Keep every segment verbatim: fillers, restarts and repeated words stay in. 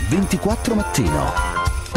ventiquattro Mattino.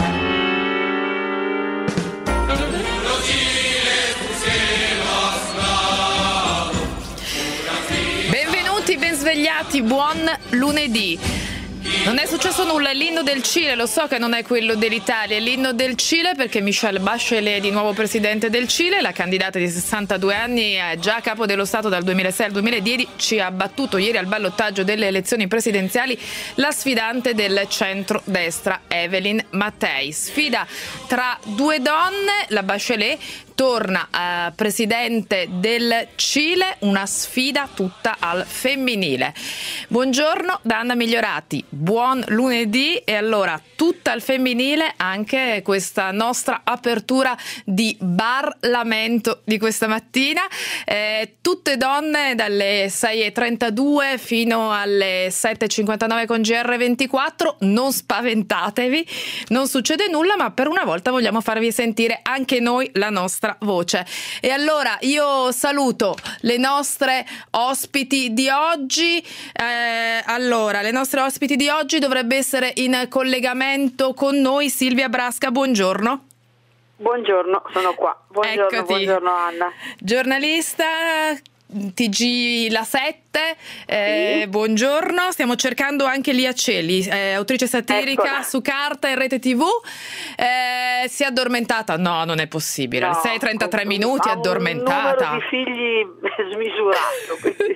Benvenuti, ben svegliati, buon lunedì. Non è successo nulla, è l'inno del Cile, lo so che non è quello dell'Italia, è l'inno del Cile perché Michelle Bachelet è di nuovo presidente del Cile, la candidata di sessantadue anni è già capo dello Stato dal duemilasei al duemiladieci, ha battuto ieri al ballottaggio delle elezioni presidenziali la sfidante del centro-destra Evelyn Matthei. Sfida tra due donne, la Bachelet torna a presidente del Cile, una sfida tutta al femminile. Buongiorno da Anna Migliorati, buon lunedì. E allora tutta al femminile anche questa nostra apertura di Parlamento di questa mattina, eh, tutte donne dalle sei e trentadue fino alle sette e cinquantanove con G R ventiquattro. Non spaventatevi, non succede nulla, ma per una volta vogliamo farvi sentire anche noi la nostra voce. E allora io saluto le nostre ospiti di oggi. Eh, allora, le nostre ospiti di oggi dovrebbe essere in collegamento con noi Silvia Brasca. Buongiorno. Buongiorno, sono qua. Buongiorno, Eccoti. Buongiorno Anna. Giornalista T G La sette, eh, sì. Buongiorno, stiamo cercando anche Lia Celi, eh, autrice satirica. Eccola. Su carta e rete tivù, eh, si è addormentata? No, non è possibile, alle no, sei e trentatré minuti è addormentata. Ha un numero di figli smisurato, quindi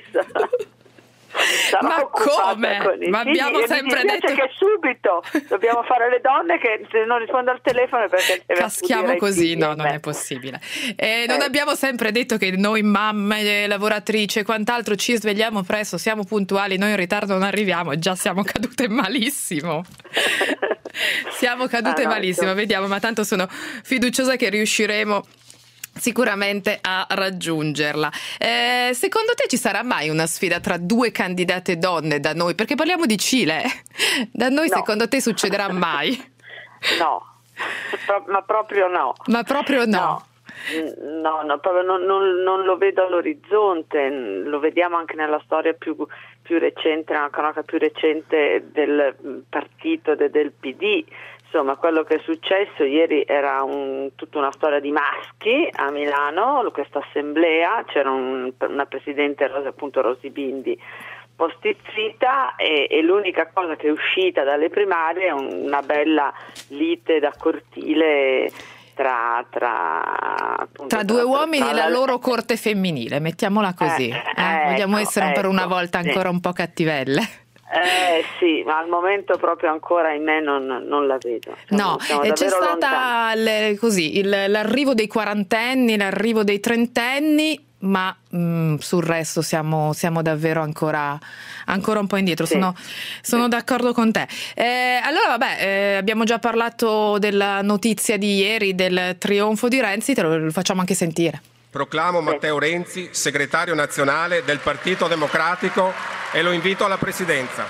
sarà ma come? Ma abbiamo figli. sempre mi detto che subito dobbiamo fare le donne che se non risponde al telefono perché deve caschiamo così, figli, no, non è possibile. Eh, non eh. abbiamo sempre detto che noi mamme, lavoratrici e quant'altro ci svegliamo presto, siamo puntuali, noi in ritardo non arriviamo e già siamo cadute malissimo. Siamo cadute ah, no, malissimo, no. Vediamo, ma tanto sono fiduciosa che riusciremo sicuramente a raggiungerla. Eh, secondo te ci sarà mai una sfida tra due candidate donne da noi? Perché parliamo di Cile. Da noi no. Secondo te succederà mai? No, ma proprio no. Ma proprio no. No. No, no, proprio non, non, non lo vedo all'orizzonte, lo vediamo anche nella storia più, più recente, nella cronaca più recente del partito de, del P D. Insomma, quello che è successo ieri era un, tutta una storia di maschi a Milano, questa assemblea, c'era un, una presidente, appunto Rosy Bindi, postizzita, e, e l'unica cosa che è uscita dalle primarie è una bella lite da cortile tra tra, appunto, tra due tra, uomini tra e la, la loro corte femminile, mettiamola così. Eh, eh, Vogliamo ecco, essere ecco, per una volta ancora sì. un po' cattivelle. Eh sì, ma al momento proprio ancora in me non, non la vedo. Siamo, no, siamo e c'è stata l, così il, l'arrivo dei quarantenni, l'arrivo dei trentenni, ma mh, sul resto siamo, siamo davvero ancora, ancora un po' indietro. Sì. Sono, sono sì. d'accordo con te. Eh, allora, vabbè, eh, abbiamo già parlato della notizia di ieri, del trionfo di Renzi, te lo, lo facciamo anche sentire. Proclamo Matteo Renzi segretario nazionale del Partito Democratico e lo invito alla presidenza.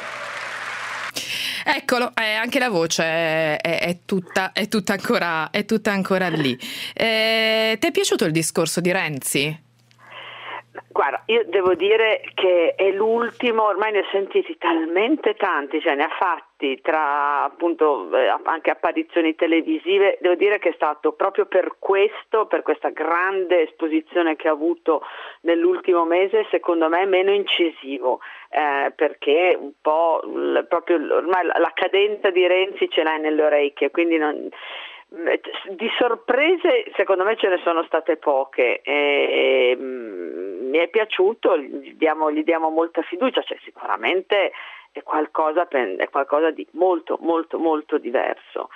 Eccolo, eh, anche la voce è, è, è, tutta, è, tutta ancora, è tutta ancora lì. Eh, ti è piaciuto il discorso di Renzi? Guarda, io devo dire che è l'ultimo, ormai ne ho sentiti talmente tanti, cioè ne ha fatti tra appunto eh, anche apparizioni televisive. Devo dire che è stato proprio per questo, per questa grande esposizione che ha avuto nell'ultimo mese, secondo me meno incisivo, eh, perché un po' l, proprio ormai la cadenza di Renzi ce l'hai nelle orecchie, quindi non... Di sorprese secondo me ce ne sono state poche, e, mm, mi è piaciuto, gli diamo, gli diamo molta fiducia, cioè sicuramente è qualcosa, è qualcosa di molto molto molto diverso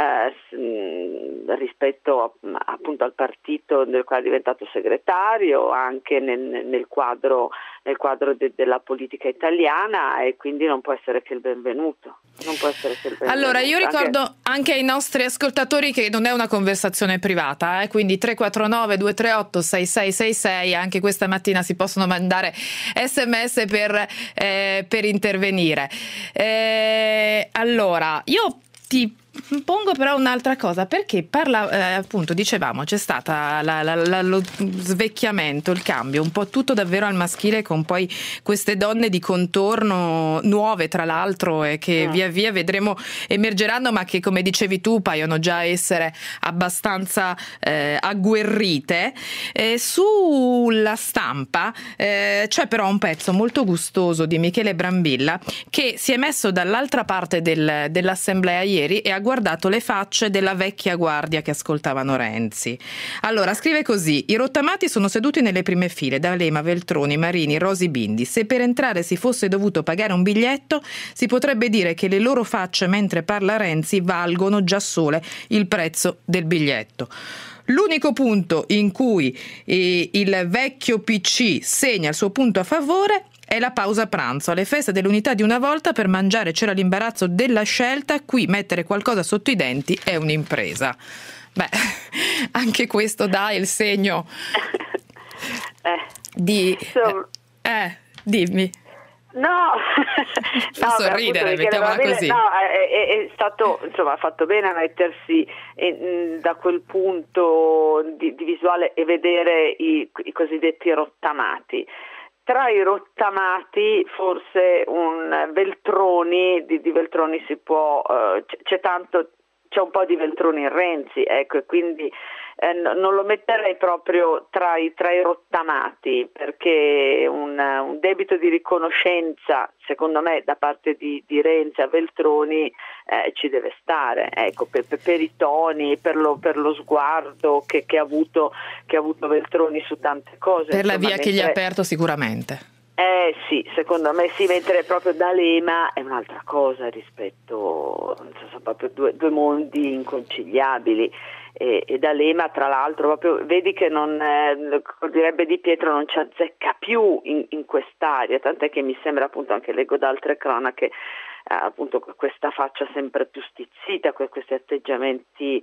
eh, rispetto a, appunto al partito del quale è diventato segretario, anche nel, nel quadro, nel quadro de, della politica italiana, e quindi non può essere che il benvenuto. Non può essere che il benvenuto. Allora, io ricordo anche... anche ai nostri ascoltatori che non è una conversazione privata, eh? Quindi tre quattro nove due tre otto sei sei sei sei, anche questa mattina si possono mandare sms per, eh, per intervenire. Eh, allora, io ti pongo però un'altra cosa, perché parla, eh, appunto dicevamo c'è stata la, la, la, lo svecchiamento, il cambio, un po' tutto davvero al maschile, con poi queste donne di contorno nuove tra l'altro e che mm. via via vedremo emergeranno, ma che come dicevi tu paiono già essere abbastanza eh, agguerrite. Eh, sulla Stampa eh, c'è però un pezzo molto gustoso di Michele Brambilla, che si è messo dall'altra parte del, dell'assemblea ieri e ha guardato le facce della vecchia guardia che ascoltavano Renzi. Allora scrive così: i rottamati sono seduti nelle prime file, D'Alema, Veltroni, Marini, Rosi Bindi. Se per entrare si fosse dovuto pagare un biglietto, si potrebbe dire che le loro facce mentre parla Renzi valgono già sole il prezzo del biglietto. L'unico punto in cui eh, il vecchio P C segna il suo punto a favore è la pausa pranzo. Alle feste dell'unità di una volta per mangiare c'era l'imbarazzo della scelta, qui mettere qualcosa sotto i denti è un'impresa. Beh, anche questo dà il segno eh, di... insomma, eh, eh, dimmi. No, fa no, sorridere, mettiamola così. No, è, è stato, insomma, ha fatto bene a mettersi in, da quel punto di, di visuale e vedere i, i cosiddetti rottamati. Tra i rottamati forse un Veltroni, di, di Veltroni si può, uh, c'è tanto, c'è un po' di Veltroni in Renzi, ecco, e quindi eh, non lo metterei proprio tra i, tra i rottamati, perché un, un debito di riconoscenza, secondo me, da parte di, di Renzi a Veltroni eh, ci deve stare, ecco, per, per i toni, per lo, per lo sguardo che, che, ha avuto, che ha avuto Veltroni su tante cose. Per insomma, la via mentre... che gli ha aperto sicuramente. Eh sì, secondo me sì, mentre proprio D'Alema è un'altra cosa rispetto, non so, sono proprio due, due mondi inconciliabili. E, e D'Alema tra l'altro proprio vedi che non eh, direbbe Di Pietro, non ci azzecca più in, in quest'area, tant'è che mi sembra, appunto, anche leggo da altre cronache, eh, appunto questa faccia sempre più stizzita, questi atteggiamenti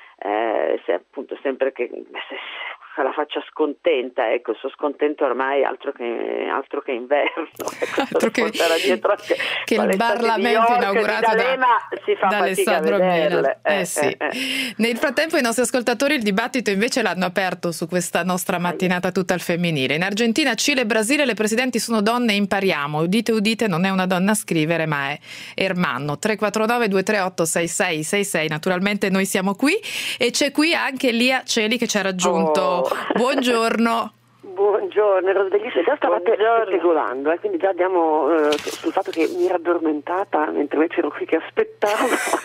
eh, se, appunto sempre che se, la faccia scontenta, ecco, il suo scontento ormai altro che altro che inverno, ecco, altro che, dietro che, che il Parlamento inaugurato da, si fa da Alessandro Mela. Eh, eh, sì. eh, eh. Nel frattempo i nostri ascoltatori il dibattito invece l'hanno aperto su questa nostra mattinata tutta al femminile. In Argentina, Cile e Brasile le presidenti sono donne, impariamo. Udite udite, non è una donna a scrivere ma è Ermanno. tre quattro nove due tre otto sei sei sei sei. Naturalmente noi siamo qui e c'è qui anche Lia Celi che ci ha raggiunto. Oh. Buongiorno. Buongiorno, ero bellissima, già stavate speculando, eh, quindi già andiamo eh, sul fatto che mi ero addormentata mentre invece ero qui che aspettavo.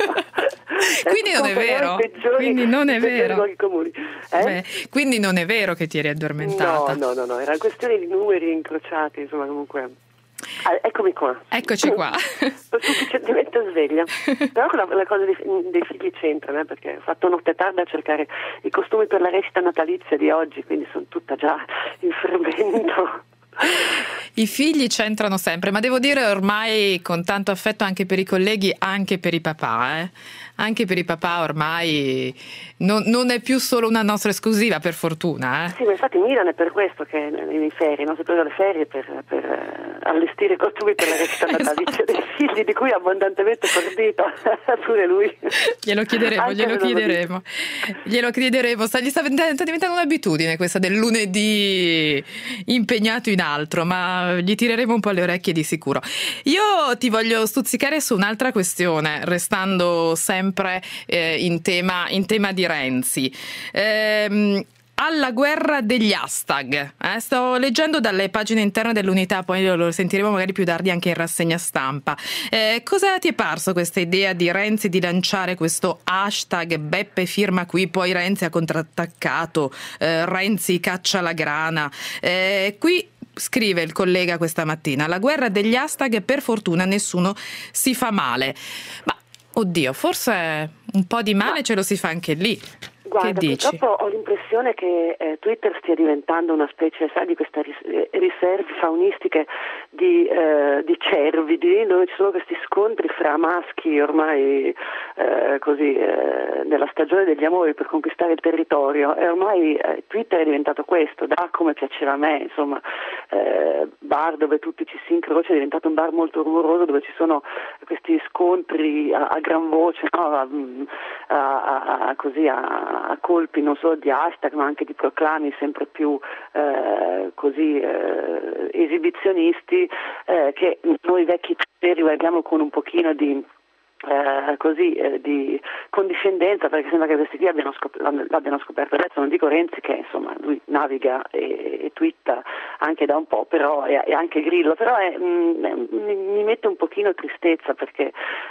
Quindi non è vero? Peggiori, quindi non è vero. Comuni. Eh? Beh, quindi non è vero che ti eri addormentata. No, no, no, no, era questione di numeri incrociati, insomma, comunque. Ah, eccomi qua. Eccoci qua. Sono sufficientemente sveglia. Però la, la cosa dei, dei figli c'entra, eh, perché ho fatto notte tarda a cercare i costumi per la recita natalizia di oggi, quindi sono tutta già in fermento. I figli c'entrano sempre, ma devo dire ormai con tanto affetto anche per i colleghi, anche per i papà, eh? Anche per i papà ormai non, non è più solo una nostra esclusiva, per fortuna. Eh? Sì, ma infatti Milan è per questo che nei ferie, non si preso le ferie per, per allestire i costumi per la recita natalizia dei figli, di cui abbondantemente fornito pure lui. Glielo chiederemo, anche glielo chiederemo. Glielo chiederemo. Sta, gli sta diventando un'abitudine questa del lunedì impegnato in altro, ma gli tireremo un po' le orecchie di sicuro. Io ti voglio stuzzicare su un'altra questione, restando sempre eh, in tema in tema di Renzi. Ehm, alla guerra degli hashtag, eh? Sto leggendo dalle pagine interne dell'Unità, poi lo sentiremo magari più tardi anche in rassegna stampa. Eh, cosa ti è parso questa idea di Renzi di lanciare questo hashtag Beppe firma qui, poi Renzi ha contrattaccato, eh, Renzi caccia la grana, eh, qui scrive il collega questa mattina: la guerra degli hashtag, per fortuna nessuno si fa male. Ma oddio, forse un po' di male ce lo si fa anche lì. Guarda, che dici? Purtroppo ho l'impressione che eh, Twitter stia diventando una specie, sai, di queste ris- riserve faunistiche di, eh, di cervi, di, dove ci sono questi scontri fra maschi ormai eh, così eh, nella stagione degli amori per conquistare il territorio, e ormai eh, Twitter è diventato questo, da come piaceva a me, insomma, eh, bar dove tutti ci si incrocia, è diventato un bar molto rumoroso dove ci sono questi scontri a, a gran voce, no? a, a, a, a, così a, a colpi non solo di hashtag ma anche di proclami sempre più eh, così eh, esibizionisti eh, che noi vecchi tutteri guardiamo con un pochino di Eh, così eh, di condiscendenza, perché sembra che questi qui abbiano scop- l'abbiano scoperto adesso. Non dico Renzi, che insomma lui naviga e, e twitta anche da un po', però e, e anche Grillo, però è, mh, mi mette un pochino tristezza, perché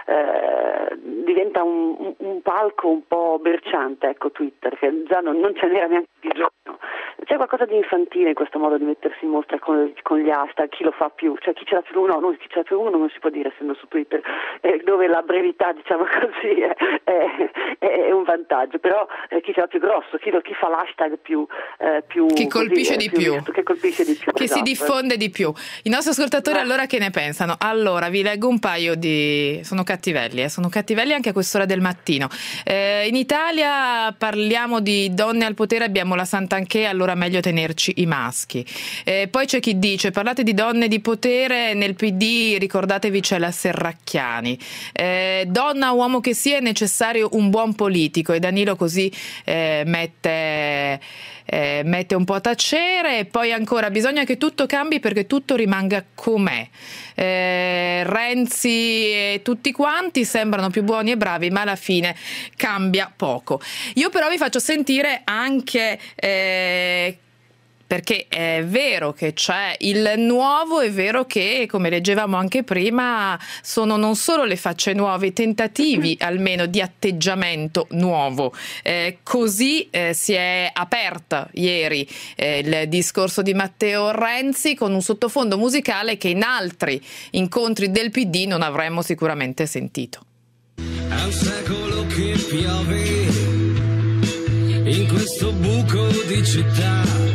eh, diventa un, un palco un po' berciante, ecco, Twitter, che già non, non ce n'era neanche bisogno. C'è qualcosa di infantile in questo modo di mettersi in mostra con, con gli hashtag, chi lo fa più, cioè chi ce l'ha più uno, no, chi ce l'ha più uno non si può dire essendo su Twitter, eh, dove la brevità, diciamo così, è, è, è un vantaggio, però eh, chi ce l'ha più grosso, chi, lo, chi fa l'hashtag più, eh, più chi colpisce così, di più, visto, che colpisce di più, che esatto. Si diffonde di più. I nostri ascoltatori eh. allora che ne pensano? Allora vi leggo un paio di sono cattivelli, eh? sono cattivelli anche a quest'ora del mattino. Eh, in Italia parliamo di donne al potere, abbiamo la Santanchè, allora meglio tenerci i maschi. Eh, poi c'è chi dice: parlate di donne di potere, nel P D ricordatevi c'è la Serracchiani. Eh, donna o uomo che sia, è necessario un buon politico, e Danilo così eh, mette eh, mette un po' a tacere. E poi ancora: bisogna che tutto cambi perché tutto rimanga com'è. Eh, Renzi e tutti quanti sembrano più buoni e bravi, ma alla fine cambia poco. Io però vi faccio sentire anche eh, perché è vero che c'è il nuovo, è vero che, come leggevamo anche prima, sono non solo le facce nuove, i tentativi almeno di atteggiamento nuovo. Eh, così eh, si è aperta ieri eh, il discorso di Matteo Renzi, con un sottofondo musicale che in altri incontri del P D non avremmo sicuramente sentito. È un secolo che piove in questo buco di città,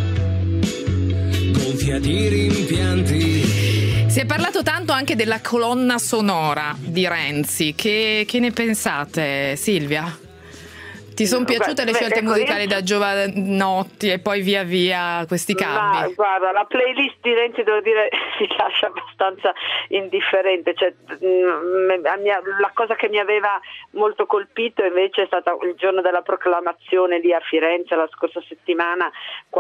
di rimpianti. Si è parlato tanto anche della colonna sonora di Renzi. Che, che ne pensate, Silvia? Ti sono piaciute beh, le scelte beh, musicali da Giovanotti e poi via via questi cambi? Ma guarda, la playlist di Renzi, devo dire, si lascia abbastanza indifferente. Cioè, mh, la cosa che mi aveva molto colpito invece è stata il giorno della proclamazione lì a Firenze la scorsa settimana,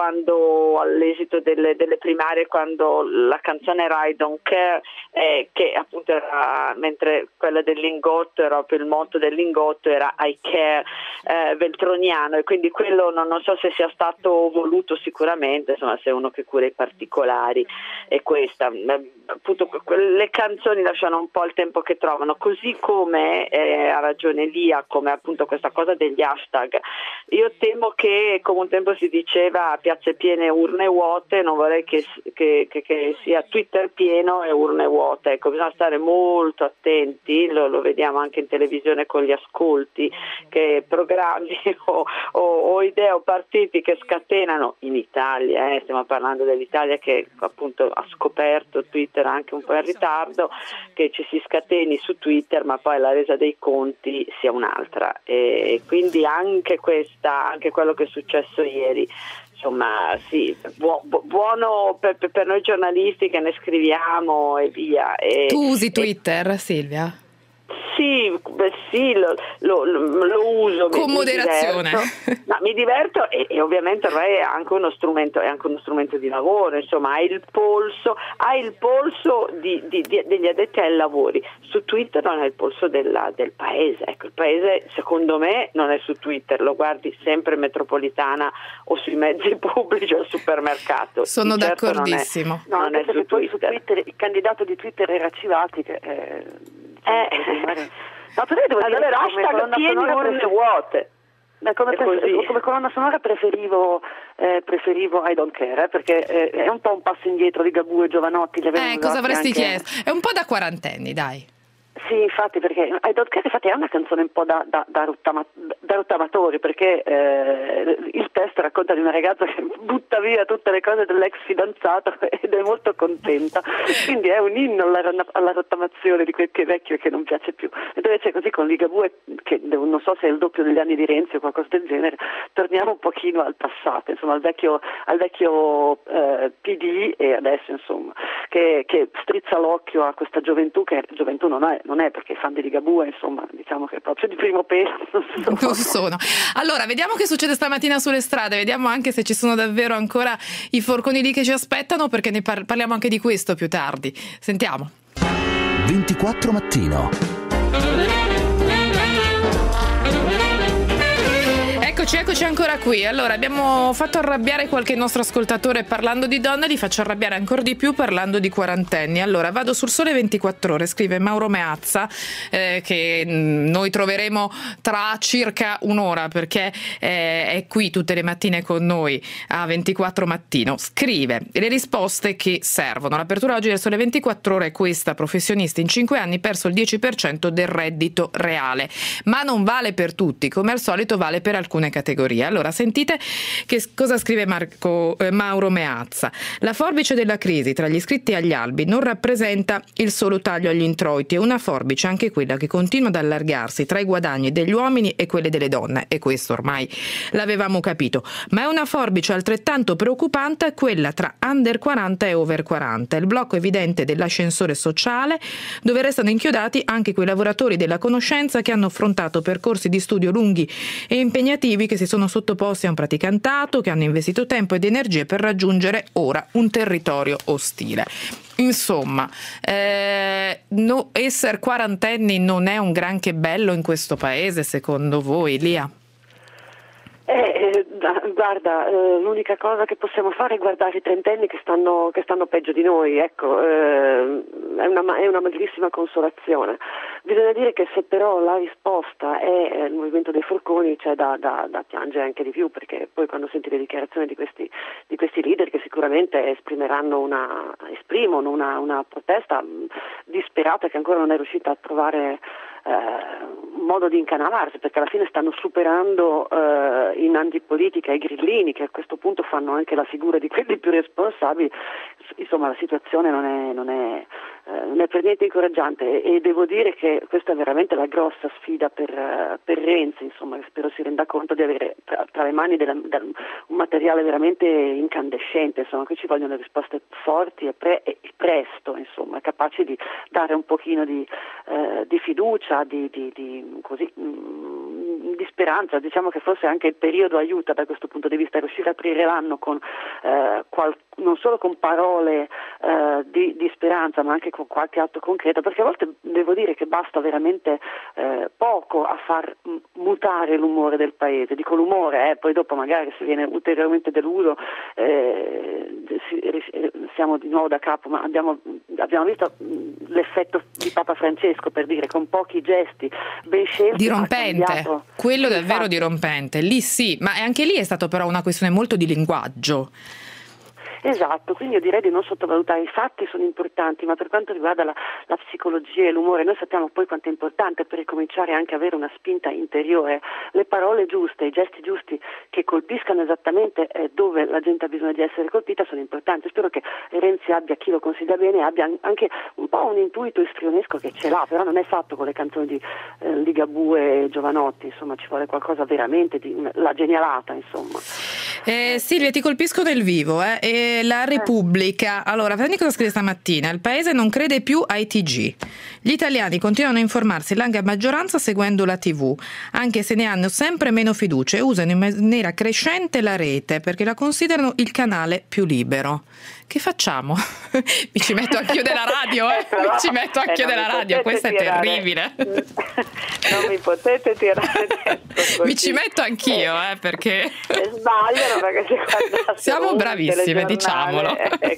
quando all'esito delle, delle primarie, quando la canzone era I Don't Care, eh, che appunto era, mentre quella del Lingotto era proprio il motto del Lingotto, era I Care, eh, veltroniano, e quindi quello non, non so se sia stato voluto, sicuramente, insomma, se uno che cura i particolari è questa. Appunto, le canzoni lasciano un po' il tempo che trovano, così come eh, ha ragione Lia, come appunto questa cosa degli hashtag. Io temo che, come un tempo si diceva, piazze piene, urne vuote, non vorrei che, che, che, che sia Twitter pieno e urne vuote. Ecco, bisogna stare molto attenti, lo, lo vediamo anche in televisione con gli ascolti, che programmi o, o, o idee o partiti che scatenano in Italia, eh, stiamo parlando dell'Italia che appunto ha scoperto Twitter anche un po' in ritardo, che ci si scateni su Twitter ma poi la resa dei conti sia un'altra, e quindi anche questa, anche quello che è successo ieri, insomma, sì, buo, buono per, per noi giornalisti che ne scriviamo e via. E, tu usi Twitter, e, Silvia? Sì, beh, sì, lo, lo, lo uso con mi, moderazione. Mi diverto, no, mi diverto e, e ovviamente ormai è anche uno strumento, è anche uno strumento di lavoro, insomma, hai il polso, hai il polso di, di, di, degli addetti ai lavori. Su Twitter non è il polso della, del paese, ecco, il paese secondo me non è su Twitter, lo guardi sempre in metropolitana o sui mezzi pubblici o al supermercato. Sono di certo d'accordissimo. Non è, non no, è su, poi Twitter. su Twitter il candidato di Twitter era Civati, che eh, Eh, no, però devo dire allora, come hashtag colonna pieni sonora urne prefer- vuote. Beh, come, così. come colonna sonora preferivo eh, preferivo I Don't Care, eh, perché eh, è un po' un passo indietro di Gabù e Giovanotti. Eh, cosa avresti anche... chiesto? È un po' da quarantenni, dai. Sì, infatti, perché I Don't Care infatti è una canzone un po' da, da, da, rottama, da rottamatori, perché eh, il testo racconta di una ragazza che butta via tutte le cose dell'ex fidanzato ed è molto contenta, quindi è un inno alla, alla rottamazione di quel che è vecchio e che non piace più. Mentre invece così con Ligabue, che non so se è il doppio degli anni di Renzi o qualcosa del genere, torniamo un pochino al passato, insomma al vecchio, al vecchio eh, P D, e adesso insomma che, che strizza l'occhio a questa gioventù, che gioventù non è, non è perché i fan di Ligabue insomma diciamo che è proprio di primo pelo non sono. Non sono. Allora vediamo che succede stamattina sulle strade, vediamo anche se ci sono davvero ancora i forconi lì che ci aspettano, perché ne par- parliamo anche di questo più tardi. Sentiamo. ventiquattro Mattino. Eccoci, eccoci ancora qui. Allora, abbiamo fatto arrabbiare qualche nostro ascoltatore parlando di donne, li faccio arrabbiare ancora di più parlando di quarantenni. Allora, vado sul Sole ventiquattro Ore, scrive Mauro Meazza, eh, che mh, noi troveremo tra circa un'ora, perché eh, è qui tutte le mattine con noi a ventiquattro Mattino. Scrive le risposte che servono. L'apertura oggi del Sole ventiquattro Ore è questa: professionisti in cinque anni perso il dieci per cento del reddito reale. Ma non vale per tutti, come al solito vale per alcune categorie. Allora sentite che cosa scrive Marco, eh, Mauro Meazza. La forbice della crisi tra gli iscritti agli albi non rappresenta il solo taglio agli introiti, è una forbice anche quella che continua ad allargarsi tra i guadagni degli uomini e quelli delle donne, e questo ormai l'avevamo capito, ma è una forbice altrettanto preoccupante quella tra under quaranta e over quaranta, il blocco evidente dell'ascensore sociale dove restano inchiodati anche quei lavoratori della conoscenza che hanno affrontato percorsi di studio lunghi e impegnativi, che si sono sottoposti a un praticantato, che hanno investito tempo ed energie per raggiungere ora un territorio ostile. Insomma, eh, no, essere quarantenni non è un granché bello in questo paese, secondo voi, Lia? Eh, guarda, eh, l'unica cosa che possiamo fare è guardare i trentenni che stanno, che stanno peggio di noi, ecco, eh, è una, è una magrissima consolazione. Bisogna dire che se però la risposta è il movimento dei forconi, c'è da, da, da piangere anche di più, perché poi quando senti le dichiarazioni di questi, di questi leader, che sicuramente esprimeranno una, esprimono una, una protesta disperata che ancora non è riuscita a trovare un modo di incanalarsi, perché alla fine stanno superando uh, in antipolitica i grillini, che a questo punto fanno anche la figura di quelli più responsabili. Insomma, la situazione non è, non è, uh, non è per niente incoraggiante, e, e devo dire che questa è veramente la grossa sfida per, uh, per Renzi, insomma, che spero si renda conto di avere tra, tra le mani della, della, un materiale veramente incandescente. Insomma, qui ci vogliono risposte forti e, pre, e presto, insomma, capaci di dare un pochino di, uh, di fiducia, Di, di, di, così, mh, di speranza. Diciamo che forse anche il periodo aiuta da questo punto di vista, riuscire a aprire l'anno con eh, qual, non solo con parole eh, di, di speranza, ma anche con qualche atto concreto, perché a volte devo dire che basta veramente eh, poco a far mutare l'umore del paese. Dico l'umore, eh, poi dopo magari si viene ulteriormente deluso, eh, si, siamo di nuovo da capo, ma abbiamo, abbiamo visto l'effetto di Papa Francesco, per dire, con pochi gesti ben scelti, dirompente, quello davvero dirompente, lì sì, ma anche lì è stato però una questione molto di linguaggio. Esatto, quindi io direi di non sottovalutare. I fatti sono importanti, ma per quanto riguarda la, la psicologia e l'umore, noi sappiamo poi quanto è importante per ricominciare anche a avere una spinta interiore. Le parole giuste, i gesti giusti che colpiscano esattamente eh, dove la gente ha bisogno di essere colpita sono importanti. Spero che Renzi abbia, chi lo consiglia bene, abbia anche un po' un intuito istrionesco, che ce l'ha, però non è fatto con le canzoni di eh, Ligabue e Giovanotti, insomma ci vuole qualcosa veramente di la genialata, insomma. Eh, Silvia, ti colpisco nel vivo, eh? E la Repubblica. Allora, prendi cosa scrive stamattina. Il paese non crede più ai T G. Gli italiani continuano a informarsi in larga maggioranza seguendo la tivù, anche se ne hanno sempre meno fiducia e usano in maniera crescente la rete perché la considerano il canale più libero. Che facciamo? Mi ci metto anch'io della radio, eh? Mi ci metto anch'io della radio, questa è terribile. Non mi potete tirare dentro. Mi ci metto anch'io, eh, perché sbagliano, perché se guardassero siamo bravissime, diciamolo.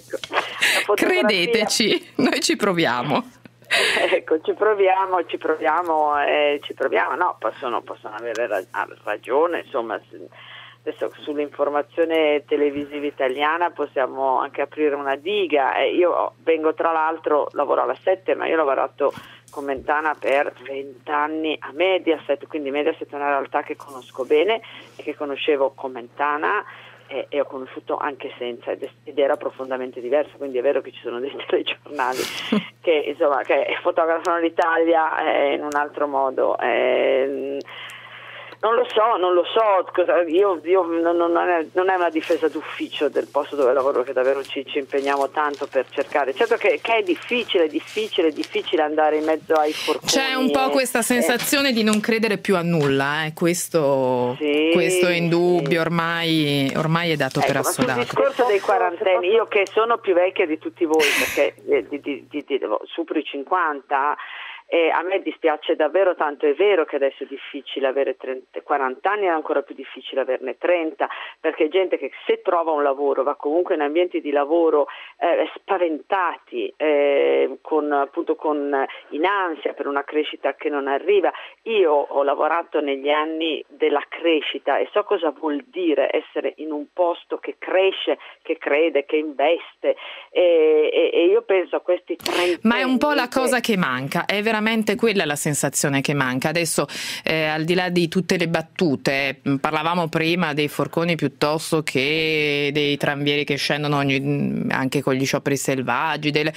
Ecco, credeteci, noi ci proviamo. Ecco, ci proviamo, ci proviamo, eh, ci proviamo. No, possono, possono avere ragione, insomma. adesso sull'informazione televisiva italiana possiamo anche aprire una diga. Eh, io vengo tra l'altro, lavoro alla sette, ma io ho lavorato con Mentana per vent'anni a Mediaset, quindi Mediaset è una realtà che conosco bene e che conoscevo con Mentana e, e ho conosciuto anche senza, ed, ed era profondamente diverso. Quindi è vero che ci sono dei telegiornali che insomma che fotografano l'Italia eh, in un altro modo. Eh, Non lo so, non lo so, io, io non, non, è, non è una difesa d'ufficio del posto dove lavoro, che davvero ci, ci impegniamo tanto per cercare. Certo che, che è difficile, difficile, difficile andare in mezzo ai forconi. C'è un po' questa sensazione eh. di non credere più a nulla, eh. questo, sì, questo è indubbio, sì. ormai, ormai è dato ecco, per assodato. Ma sul discorso dei quarantenni, io che sono più vecchia di tutti voi, perché di, di, di, di, supero i cinquanta, e a me dispiace davvero tanto. È vero che adesso è difficile avere trenta, quaranta anni, è ancora più difficile averne trenta, perché gente che se trova un lavoro va comunque in ambienti di lavoro eh, spaventati, eh, con, appunto con in ansia per una crescita che non arriva. Io ho lavorato negli anni della crescita e so cosa vuol dire essere in un posto che cresce, che crede, che investe, e, e, e io penso a questi trenta. Ma è un po' la cosa che manca, è veramente quella la sensazione che manca. Adesso eh, al di là di tutte le battute, parlavamo prima dei forconi piuttosto che dei tranvieri che scendono ogni, anche con gli scioperi selvaggi, delle,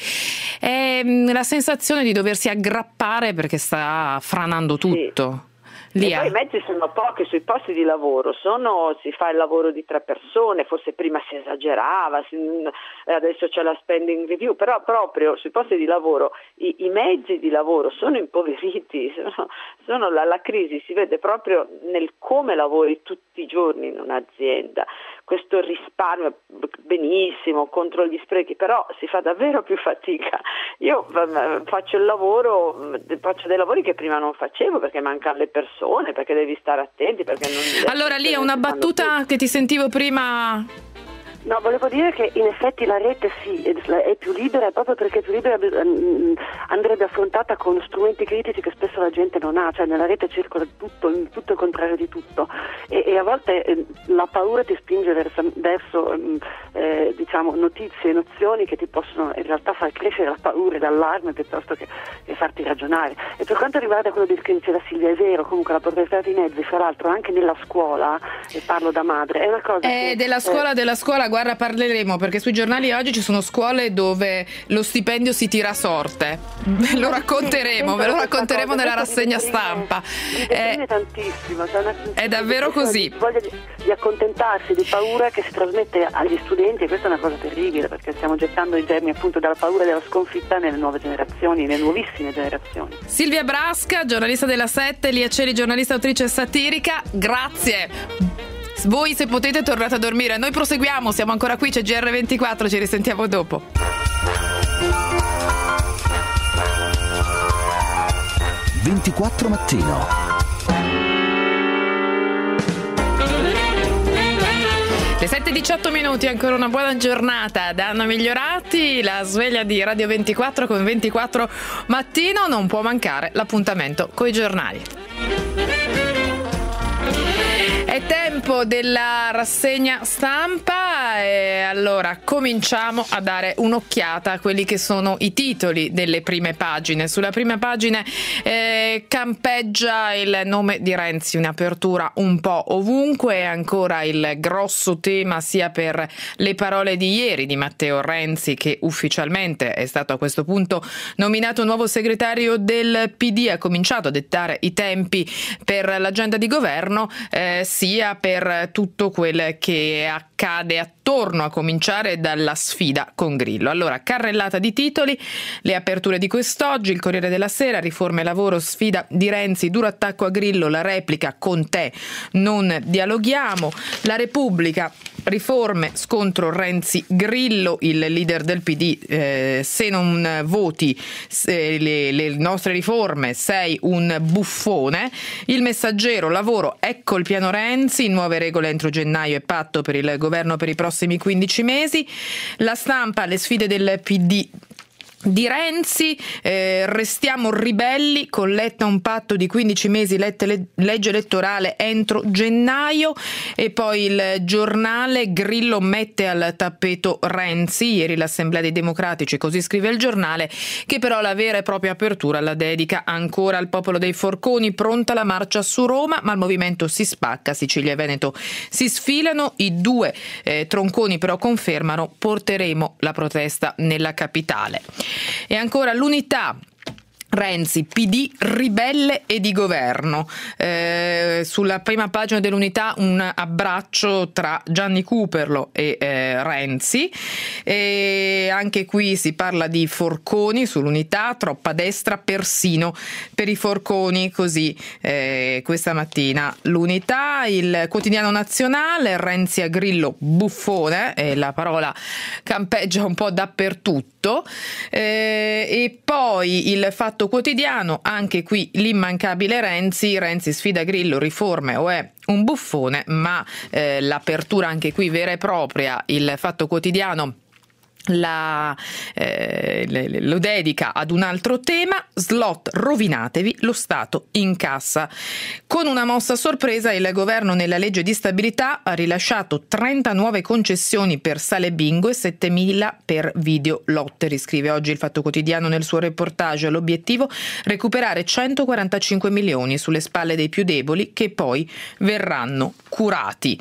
è la sensazione di doversi aggrappare perché sta franando tutto. Sì. E poi i mezzi sono pochi, sui posti di lavoro sono, si fa il lavoro di tre persone, forse prima si esagerava, si, adesso c'è la spending review, però proprio sui posti di lavoro i, i mezzi di lavoro sono impoveriti, sono, sono la, la crisi si vede proprio nel come lavori tutti i giorni in un'azienda. Questo risparmio benissimo contro gli sprechi, però si fa davvero più fatica. Io faccio il lavoro, faccio dei lavori che prima non facevo perché mancano le persone, perché devi stare attenti, perché non. Allora lì è una battuta che ti sentivo prima. No, volevo dire che in effetti la rete sì, è più libera, proprio perché è più libera andrebbe affrontata con strumenti critici che spesso la gente non ha, cioè nella rete circola tutto, tutto il contrario di tutto, e, e a volte eh, la paura ti spinge verso, verso eh, diciamo notizie e nozioni che ti possono in realtà far crescere la paura e l'allarme piuttosto che, che farti ragionare. E per quanto riguarda quello che diceva Silvia, è vero, comunque la portabilità dei mezzi, fra l'altro anche nella scuola, e parlo da madre, è una cosa eh, che, della scuola, eh, della scuola guarda, parleremo, perché sui giornali oggi ci sono scuole dove lo stipendio si tira a sorte. Ve lo racconteremo, ve lo racconteremo nella rassegna stampa. È tantissimo, cioè una, è davvero così. Voglia di, di accontentarsi, di paura che si trasmette agli studenti, e questa è una cosa terribile, perché stiamo gettando i germi appunto dalla paura e della sconfitta nelle nuove generazioni, nelle nuovissime generazioni. Silvia Brasca, giornalista della sette, Lia Ceri, giornalista, autrice satirica, grazie. Voi se potete tornate a dormire, noi proseguiamo, siamo ancora qui, c'è G R ventiquattro, ci risentiamo dopo. ventiquattro mattino. Le sette e diciotto minuti, ancora una buona giornata da Anna Migliorati, la sveglia di Radio ventiquattro con ventiquattro mattino, non può mancare l'appuntamento coi giornali. È tempo della rassegna stampa e allora cominciamo a dare un'occhiata a quelli che sono i titoli delle prime pagine. Sulla prima pagina eh, campeggia il nome di Renzi, un'apertura un po' ovunque, e ancora il grosso tema sia per le parole di ieri di Matteo Renzi, che ufficialmente è stato a questo punto nominato nuovo segretario del P D, ha cominciato a dettare i tempi per l'agenda di governo, eh, sia per tutto quel che accade attorno, a cominciare dalla sfida con Grillo. Allora, carrellata di titoli, le aperture di quest'oggi: il Corriere della Sera, riforme e lavoro, sfida di Renzi, duro attacco a Grillo, la replica, con te non dialoghiamo. La Repubblica, riforme, scontro Renzi-Grillo, il leader del P D, eh, se non voti eh, le, le nostre riforme sei un buffone. Il Messaggero, lavoro, ecco il piano Renzi, nuove regole entro gennaio e patto per il governo per i prossimi quindici mesi. La Stampa, le sfide del P D, di Renzi, eh, restiamo ribelli, con Letta un patto di quindici mesi, Letta le- legge elettorale entro gennaio, e poi il Giornale, Grillo mette al tappeto Renzi, ieri l'Assemblea dei Democratici, così scrive il Giornale, che però la vera e propria apertura la dedica ancora al popolo dei forconi, pronta la marcia su Roma, ma il movimento si spacca, Sicilia e Veneto si sfilano, i due eh, tronconi però confermano: porteremo la protesta nella capitale. E ancora l'Unità, Renzi, P D ribelle e di governo. Eh, sulla prima pagina dell'Unità un abbraccio tra Gianni Cuperlo e eh, Renzi, e anche qui si parla di forconi sull'Unità, troppa destra persino per i forconi, così eh, questa mattina l'Unità. Il Quotidiano Nazionale, Renzi a Grillo buffone, e la parola campeggia un po' dappertutto, eh, e poi il Fatto Quotidiano, anche qui l'immancabile Renzi, Renzi sfida Grillo, riforme o è un buffone, ma eh, l'apertura anche qui vera e propria, il Fatto Quotidiano La, eh, lo dedica ad un altro tema: slot rovinatevi, lo Stato incassa. Con una mossa a sorpresa il governo nella legge di stabilità ha rilasciato trenta nuove concessioni per sale bingo e settemila per video lottery, scrive oggi il Fatto Quotidiano nel suo reportage. L'obiettivo: recuperare centoquarantacinque milioni sulle spalle dei più deboli, che poi verranno curati.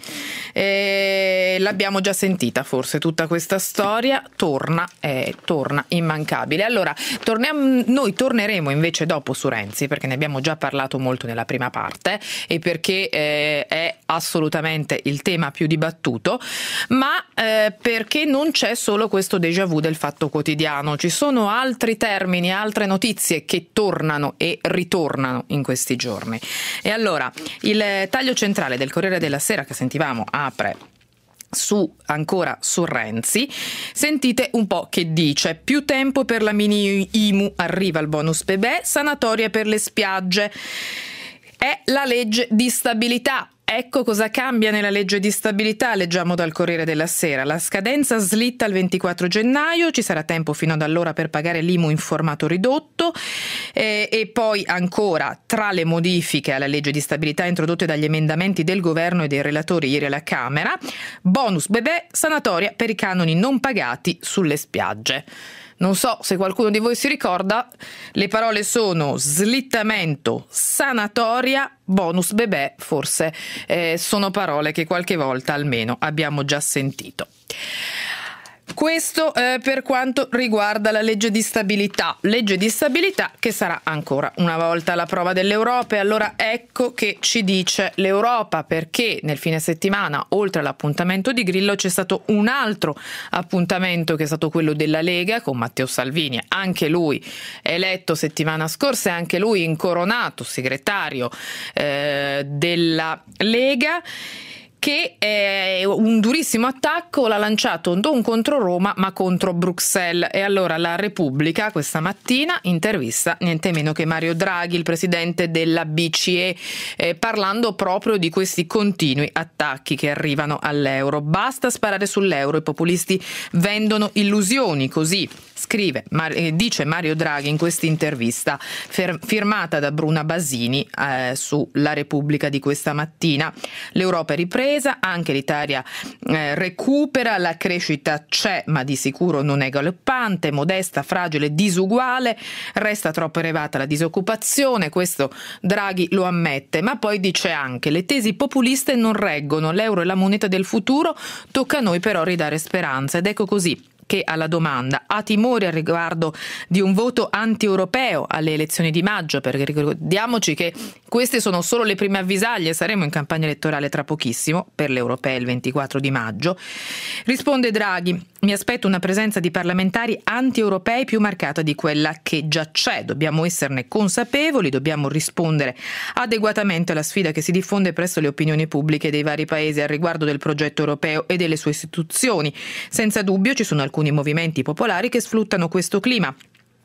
E l'abbiamo già sentita forse tutta questa storia. Torna, eh, torna immancabile. Allora, torniamo, noi torneremo invece dopo su Renzi, perché ne abbiamo già parlato molto nella prima parte e perché eh, è assolutamente il tema più dibattuto, ma eh, perché non c'è solo questo déjà vu del Fatto Quotidiano, ci sono altri termini, altre notizie che tornano e ritornano in questi giorni. E allora, il taglio centrale del Corriere della Sera che sentivamo apre su ancora su Renzi. Sentite un po' che dice: più tempo per la mini I M U, arriva il bonus bebè, sanatoria per le spiagge. È la legge di stabilità. Ecco cosa cambia nella legge di stabilità, leggiamo dal Corriere della Sera. La scadenza slitta al ventiquattro gennaio, ci sarà tempo fino ad allora per pagare l'I M U in formato ridotto, eh, e poi ancora tra le modifiche alla legge di stabilità introdotte dagli emendamenti del governo e dei relatori ieri alla Camera: bonus bebè, sanatoria per i canoni non pagati sulle spiagge. Non so se qualcuno di voi si ricorda, le parole sono slittamento, sanatoria, bonus bebè, forse eh, sono parole che qualche volta almeno abbiamo già sentito. Questo eh, per quanto riguarda la legge di stabilità, legge di stabilità che sarà ancora una volta la prova dell'Europa. E allora ecco che ci dice l'Europa, perché nel fine settimana, oltre all'appuntamento di Grillo, c'è stato un altro appuntamento che è stato quello della Lega con Matteo Salvini, anche lui eletto settimana scorsa e anche lui incoronato segretario eh, della Lega, che è un durissimo attacco l'ha lanciato non contro Roma ma contro Bruxelles. E allora la Repubblica questa mattina intervista niente meno che Mario Draghi, il presidente della B C E, eh, parlando proprio di questi continui attacchi che arrivano all'euro. Basta sparare sull'euro, i populisti vendono illusioni, così scrive, eh, dice Mario Draghi in questa intervista fer- firmata da Bruna Basini eh, su La Repubblica di questa mattina. L'Europa è ripresa, anche l'Italia eh, recupera, la crescita c'è ma di sicuro non è galoppante, modesta, fragile, disuguale, resta troppo elevata la disoccupazione, questo Draghi lo ammette, ma poi dice anche: le tesi populiste non reggono, l'euro è la moneta del futuro, tocca a noi però ridare speranza. Ed ecco così che alla domanda: ha timori al riguardo di un voto anti-europeo alle elezioni di maggio, perché ricordiamoci che queste sono solo le prime avvisaglie, saremo in campagna elettorale tra pochissimo per le europee il ventiquattro di maggio, risponde Draghi: mi aspetto una presenza di parlamentari anti-europei più marcata di quella che già c'è, dobbiamo esserne consapevoli, dobbiamo rispondere adeguatamente alla sfida che si diffonde presso le opinioni pubbliche dei vari paesi al riguardo del progetto europeo e delle sue istituzioni. Senza dubbio ci sono alcuni movimenti popolari che sfruttano questo clima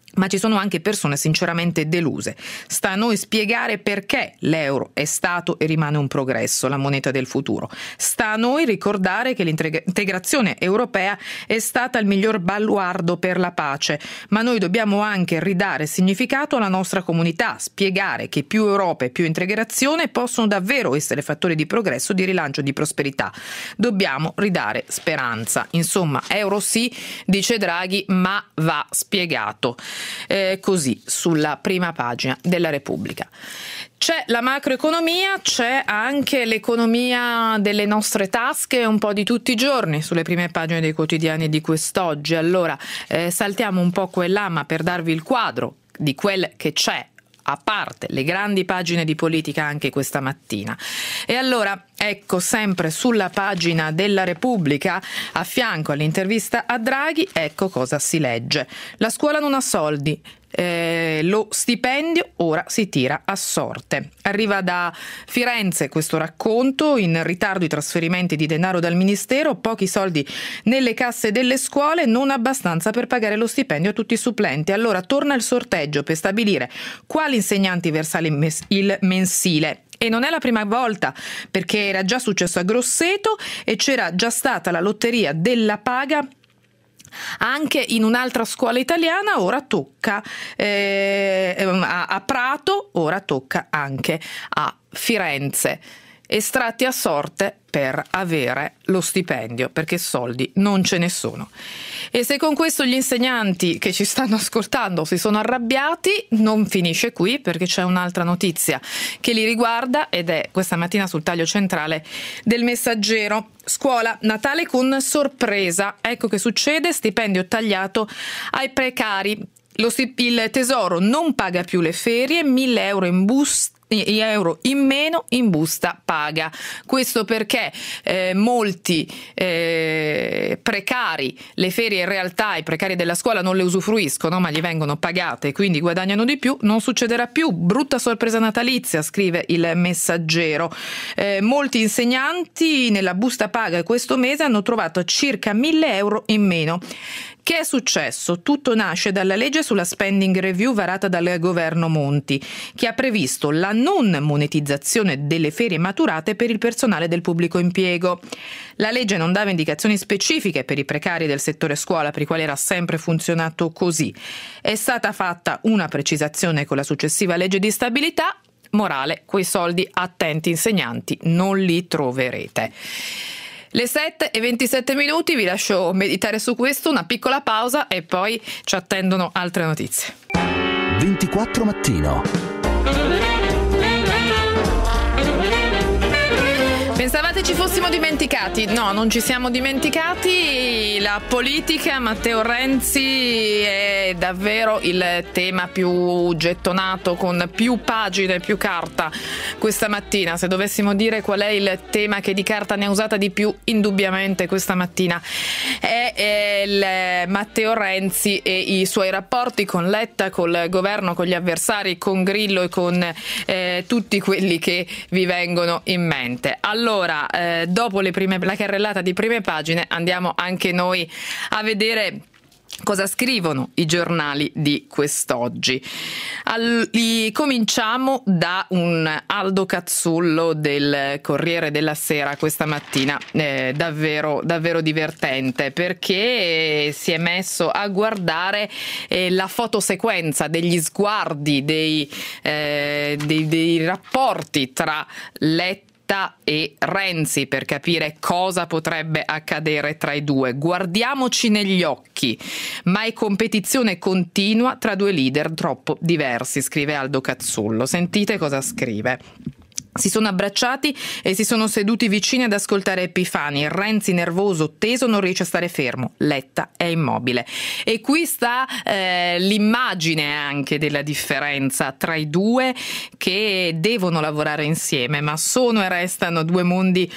Ma ci sono anche persone sinceramente deluse. Sta a noi spiegare perché l'euro è stato e rimane un progresso, la moneta del futuro. Sta a noi ricordare che l'integrazione europea è stata il miglior baluardo per la pace, ma noi dobbiamo anche ridare significato alla nostra comunità, spiegare che più Europa e più integrazione possono davvero essere fattori di progresso, di rilancio, di prosperità. Dobbiamo ridare speranza. Insomma, euro sì, dice Draghi, ma va spiegato. Eh, così sulla prima pagina della Repubblica. C'è la macroeconomia, c'è anche l'economia delle nostre tasche, un po' di tutti i giorni sulle prime pagine dei quotidiani di quest'oggi. Allora eh, saltiamo un po' qua e là, ma per darvi il quadro di quel che c'è, a parte le grandi pagine di politica anche questa mattina. E allora ecco, sempre sulla pagina della Repubblica, a fianco all'intervista a Draghi, ecco cosa si legge. La scuola non ha soldi. Eh, lo stipendio ora si tira a sorte. Arriva da Firenze questo racconto: in ritardo i trasferimenti di denaro dal Ministero, pochi soldi nelle casse delle scuole, non abbastanza per pagare lo stipendio a tutti i supplenti. Allora torna il sorteggio per stabilire quali insegnanti versare il mensile. E non è la prima volta, perché era già successo a Grosseto e c'era già stata la lotteria della paga anche in un'altra scuola italiana. Ora tocca eh, a, a Prato, ora tocca anche a Firenze. Estratti a sorte per avere lo stipendio, perché soldi non ce ne sono. E se con questo gli insegnanti che ci stanno ascoltando si sono arrabbiati, non finisce qui, perché c'è un'altra notizia che li riguarda ed è questa mattina sul taglio centrale del Messaggero. Scuola, Natale con sorpresa. Ecco che succede: stipendio tagliato ai precari. Lo sti- il Tesoro non paga più le ferie, mille euro in busta euro in meno in busta paga. Questo perché eh, molti eh, precari le ferie in realtà i precari della scuola non le usufruiscono, ma gli vengono pagate e quindi guadagnano di più. Non succederà più. Brutta sorpresa natalizia, scrive il Messaggero. Eh, molti insegnanti nella busta paga questo mese hanno trovato circa mille euro in meno. Che è successo? Tutto nasce dalla legge sulla spending review varata dal governo Monti, che ha previsto la non monetizzazione delle ferie maturate per il personale del pubblico impiego. La legge non dava indicazioni specifiche per i precari del settore scuola, per i quali era sempre funzionato così. È stata fatta una precisazione con la successiva legge di stabilità. Morale, quei soldi, attenti insegnanti, non li troverete. Le sette e ventisette minuti, vi lascio meditare su questo, una piccola pausa e poi ci attendono altre notizie. ventiquattro Mattino. Pensavate ci fossimo dimenticati? No, non ci siamo dimenticati. La politica, Matteo Renzi è davvero il tema più gettonato, con più pagine, più carta questa mattina. Se dovessimo dire qual è il tema che di carta ne ha usata di più, indubbiamente questa mattina è, è il Matteo Renzi e i suoi rapporti con Letta, col governo, con gli avversari, con Grillo e con eh, tutti quelli che vi vengono in mente. Allora, Allora, eh, dopo le prime, la carrellata di prime pagine, andiamo anche noi a vedere cosa scrivono i giornali di quest'oggi. All- cominciamo da un Aldo Cazzullo del Corriere della Sera questa mattina, eh, davvero, davvero divertente, perché si è messo a guardare eh, la fotosequenza degli sguardi, dei, eh, dei, dei rapporti tra Letta e Renzi, per capire cosa potrebbe accadere tra i due. Guardiamoci negli occhi, ma è competizione continua tra due leader troppo diversi, scrive Aldo Cazzullo. Sentite cosa scrive. Si sono abbracciati e si sono seduti vicini ad ascoltare Epifani. Renzi nervoso, teso, non riesce a stare fermo. Letta è immobile. E qui sta eh, l'immagine anche della differenza tra i due, che devono lavorare insieme, ma sono e restano due mondi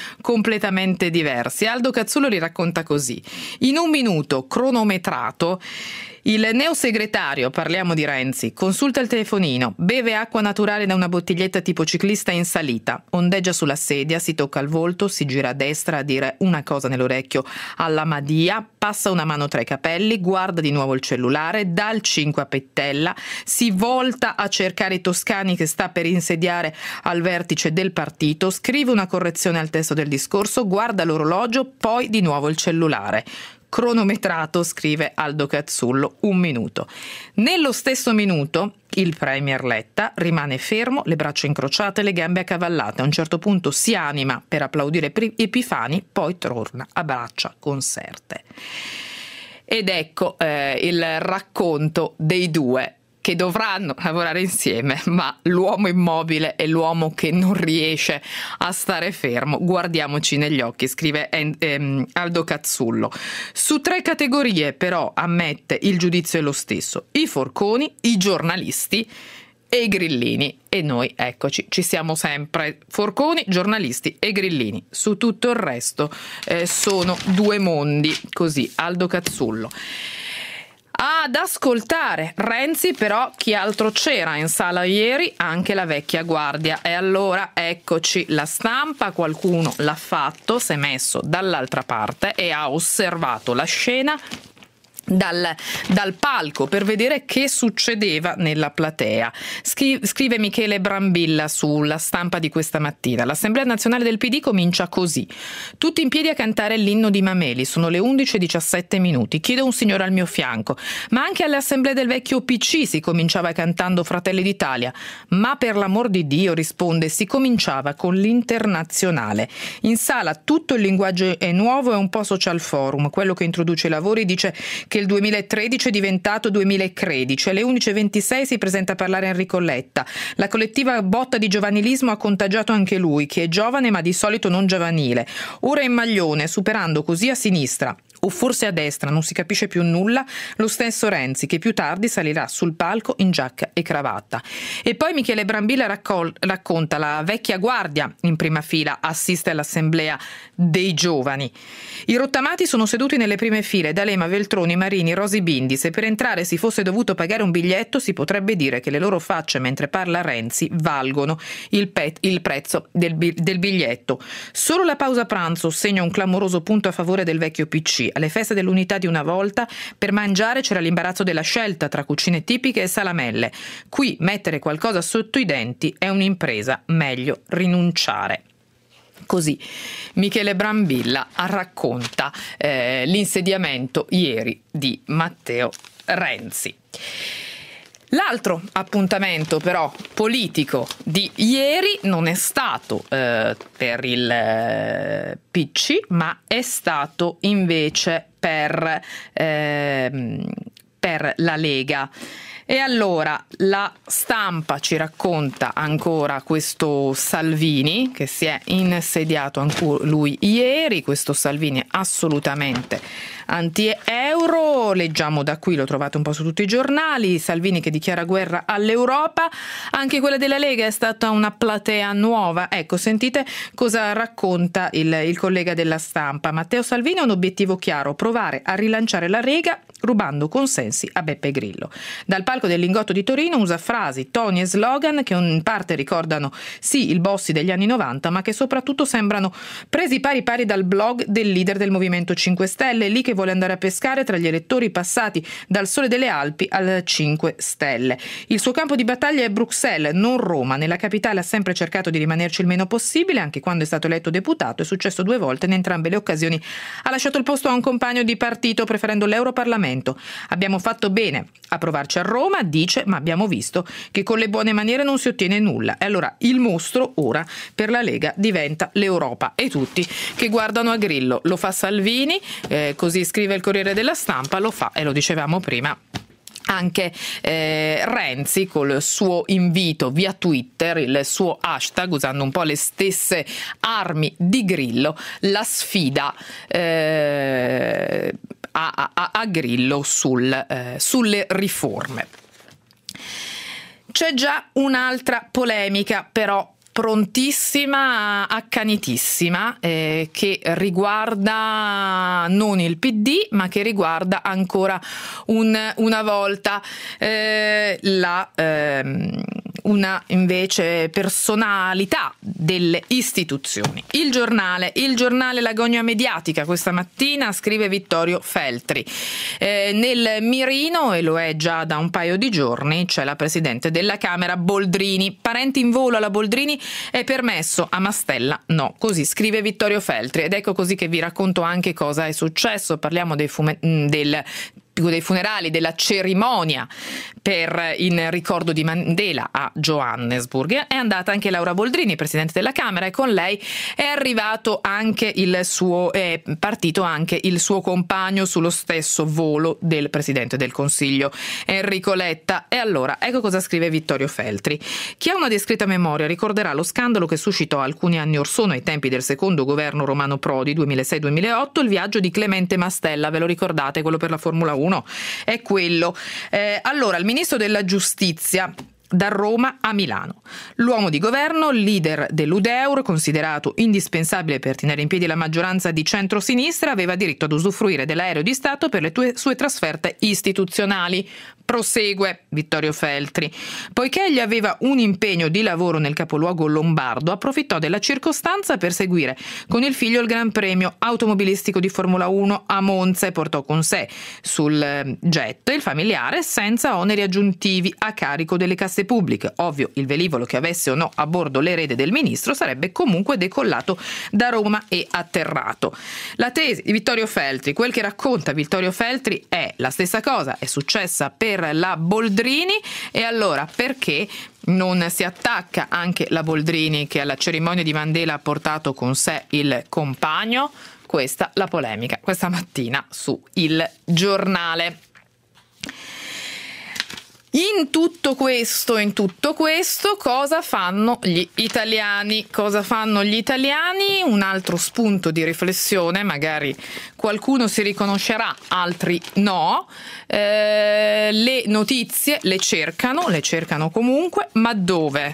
completamente diversi. Aldo Cazzullo li racconta così. In un minuto cronometrato Il neosegretario, parliamo di Renzi, consulta il telefonino, beve acqua naturale da una bottiglietta tipo ciclista in salita, ondeggia sulla sedia, si tocca il volto, si gira a destra a dire una cosa nell'orecchio alla Madia, passa una mano tra i capelli, guarda di nuovo il cellulare, dà il cinque a Pittella, si volta a cercare i toscani che sta per insediare al vertice del partito, scrive una correzione al testo del discorso, guarda l'orologio, poi di nuovo il cellulare. Cronometrato, scrive Aldo Cazzullo, un minuto. Nello stesso minuto il premier Letta rimane fermo, le braccia incrociate, le gambe accavallate. A un certo punto si anima per applaudire Epifani, poi torna a braccia conserte. Ed ecco eh, il racconto dei due che dovranno lavorare insieme, ma l'uomo immobile e l'uomo che non riesce a stare fermo, guardiamoci negli occhi, scrive ehm, Aldo Cazzullo. Su tre categorie però ammette il giudizio è lo stesso: i forconi, i giornalisti e i grillini. E noi, eccoci, ci siamo sempre: forconi, giornalisti e grillini. Su tutto il resto eh, sono due mondi, così Aldo Cazzullo. Ad ascoltare Renzi però chi altro c'era in sala ieri? Anche la vecchia guardia. E allora eccoci, La Stampa, qualcuno l'ha fatto, si è messo dall'altra parte e ha osservato la scena Dal, dal palco per vedere che succedeva nella platea. Scri- scrive Michele Brambilla sulla Stampa di questa mattina: l'Assemblea Nazionale del P D comincia così, tutti in piedi a cantare l'inno di Mameli, sono le undici e diciassette minuti, chiedo un signore al mio fianco, ma anche alle assemblee del vecchio P C si cominciava cantando Fratelli d'Italia, ma per l'amor di Dio, risponde, si cominciava con l'Internazionale. In sala tutto il linguaggio è nuovo, è un po' social forum, quello che introduce i lavori dice che il duemilatredici è diventato duemilatredici. Alle undici e ventisei si presenta a parlare Enrico Letta. La collettiva botta di giovanilismo ha contagiato anche lui, che è giovane ma di solito non giovanile. Ora in maglione, superando così a sinistra o forse a destra, non si capisce più nulla, lo stesso Renzi, che più tardi salirà sul palco in giacca e cravatta. E poi Michele Brambilla raccol- racconta la vecchia guardia in prima fila, assiste all'assemblea dei giovani. I rottamati sono seduti nelle prime file, D'Alema, Veltroni, Marini, Rosi Bindi. Se per entrare si fosse dovuto pagare un biglietto, si potrebbe dire che le loro facce mentre parla Renzi valgono il, pe- il prezzo del, bi- del biglietto. Solo la pausa pranzo segna un clamoroso punto a favore del vecchio P C. Alle feste dell'unità di una volta, per mangiare c'era l'imbarazzo della scelta tra cucine tipiche e salamelle. Qui mettere qualcosa sotto i denti è un'impresa, meglio rinunciare. Così Michele Brambilla racconta eh, l'insediamento ieri di Matteo Renzi. L'altro appuntamento però politico di ieri non è stato eh, per il eh, P C, ma è stato invece per, eh, per la Lega. E allora la Stampa ci racconta ancora questo Salvini che si è insediato anche lui ieri, questo Salvini assolutamente anti-euro, leggiamo da qui, lo trovate un po' su tutti i giornali, Salvini che dichiara guerra all'Europa, anche quella della Lega è stata una platea nuova. Ecco, sentite cosa racconta il, il collega della Stampa. Matteo Salvini ha un obiettivo chiaro: provare a rilanciare la Lega rubando consensi a Beppe Grillo. Dal palco del Lingotto di Torino usa frasi, toni e slogan che in parte ricordano sì il Bossi degli anni novanta, ma che soprattutto sembrano presi pari pari dal blog del leader del Movimento cinque Stelle, lì che vuole andare a pescare tra gli elettori passati dal Sole delle Alpi al cinque Stelle. Il suo campo di battaglia è Bruxelles, non Roma. Nella capitale ha sempre cercato di rimanerci il meno possibile, anche quando è stato eletto deputato, è successo due volte, in entrambe le occasioni ha lasciato il posto a un compagno di partito preferendo l'Europarlamento. Abbiamo fatto bene a provarci a Roma, dice, ma abbiamo visto che con le buone maniere non si ottiene nulla. E allora il mostro ora per la Lega diventa l'Europa e tutti che guardano a Grillo. Lo fa Salvini, eh, così scrive il Corriere della Stampa, lo fa, e lo dicevamo prima, anche eh, Renzi col suo invito via Twitter, il suo hashtag, usando un po' le stesse armi di Grillo, la sfida eh, a, a, a Grillo sul, eh, sulle riforme. C'è già un'altra polemica però prontissima, accanitissima, eh, che riguarda non il P D, ma che riguarda ancora un, una volta eh, la ehm, una invece personalità delle istituzioni. Il giornale, il giornale La Gogna Mediatica questa mattina scrive Vittorio Feltri. Eh, nel mirino, e lo è già da un paio di giorni, c'è la Presidente della Camera Boldrini. Parenti in volo alla Boldrini è permesso, a Mastella no. Così scrive Vittorio Feltri. Ed ecco così che vi racconto anche cosa è successo. Parliamo dei, fume- del dei funerali, della cerimonia per in ricordo di Mandela a Johannesburg. È andata anche Laura Boldrini, Presidente della Camera, e con lei è arrivato anche il suo è partito anche il suo compagno sullo stesso volo del Presidente del Consiglio, Enrico Letta. E allora ecco cosa scrive Vittorio Feltri. Chi ha una discreta memoria ricorderà lo scandalo che suscitò alcuni anni or sono, ai tempi del secondo governo Romano Prodi, duemilasei duemilaotto, il viaggio di Clemente Mastella. Ve lo ricordate, quello per la Formula uno? È quello. Eh, allora, il ministro della Giustizia da Roma a Milano. L'uomo di governo, leader dell'U D E U R, considerato indispensabile per tenere in piedi la maggioranza di centrosinistra, aveva diritto ad usufruire dell'aereo di Stato per le tue, sue trasferte istituzionali. Prosegue Vittorio Feltri. Poiché egli aveva un impegno di lavoro nel capoluogo lombardo, approfittò della circostanza per seguire con il figlio il Gran Premio automobilistico di Formula uno a Monza e portò con sé sul jet il familiare senza oneri aggiuntivi a carico delle casse pubbliche. Ovvio, il velivolo che avesse o no a bordo l'erede del ministro sarebbe comunque decollato da Roma e atterrato. La tesi di Vittorio Feltri, quel che racconta Vittorio Feltri, è la stessa cosa, è successa per la Boldrini. E allora perché non si attacca anche la Boldrini, che alla cerimonia di Mandela ha portato con sé il compagno? Questa la polemica questa mattina su Il Giornale. In tutto questo, in tutto questo, cosa fanno gli italiani? Cosa fanno gli italiani? Un altro spunto di riflessione, magari qualcuno si riconoscerà, altri no. Eh, le notizie le cercano, le cercano comunque, ma dove?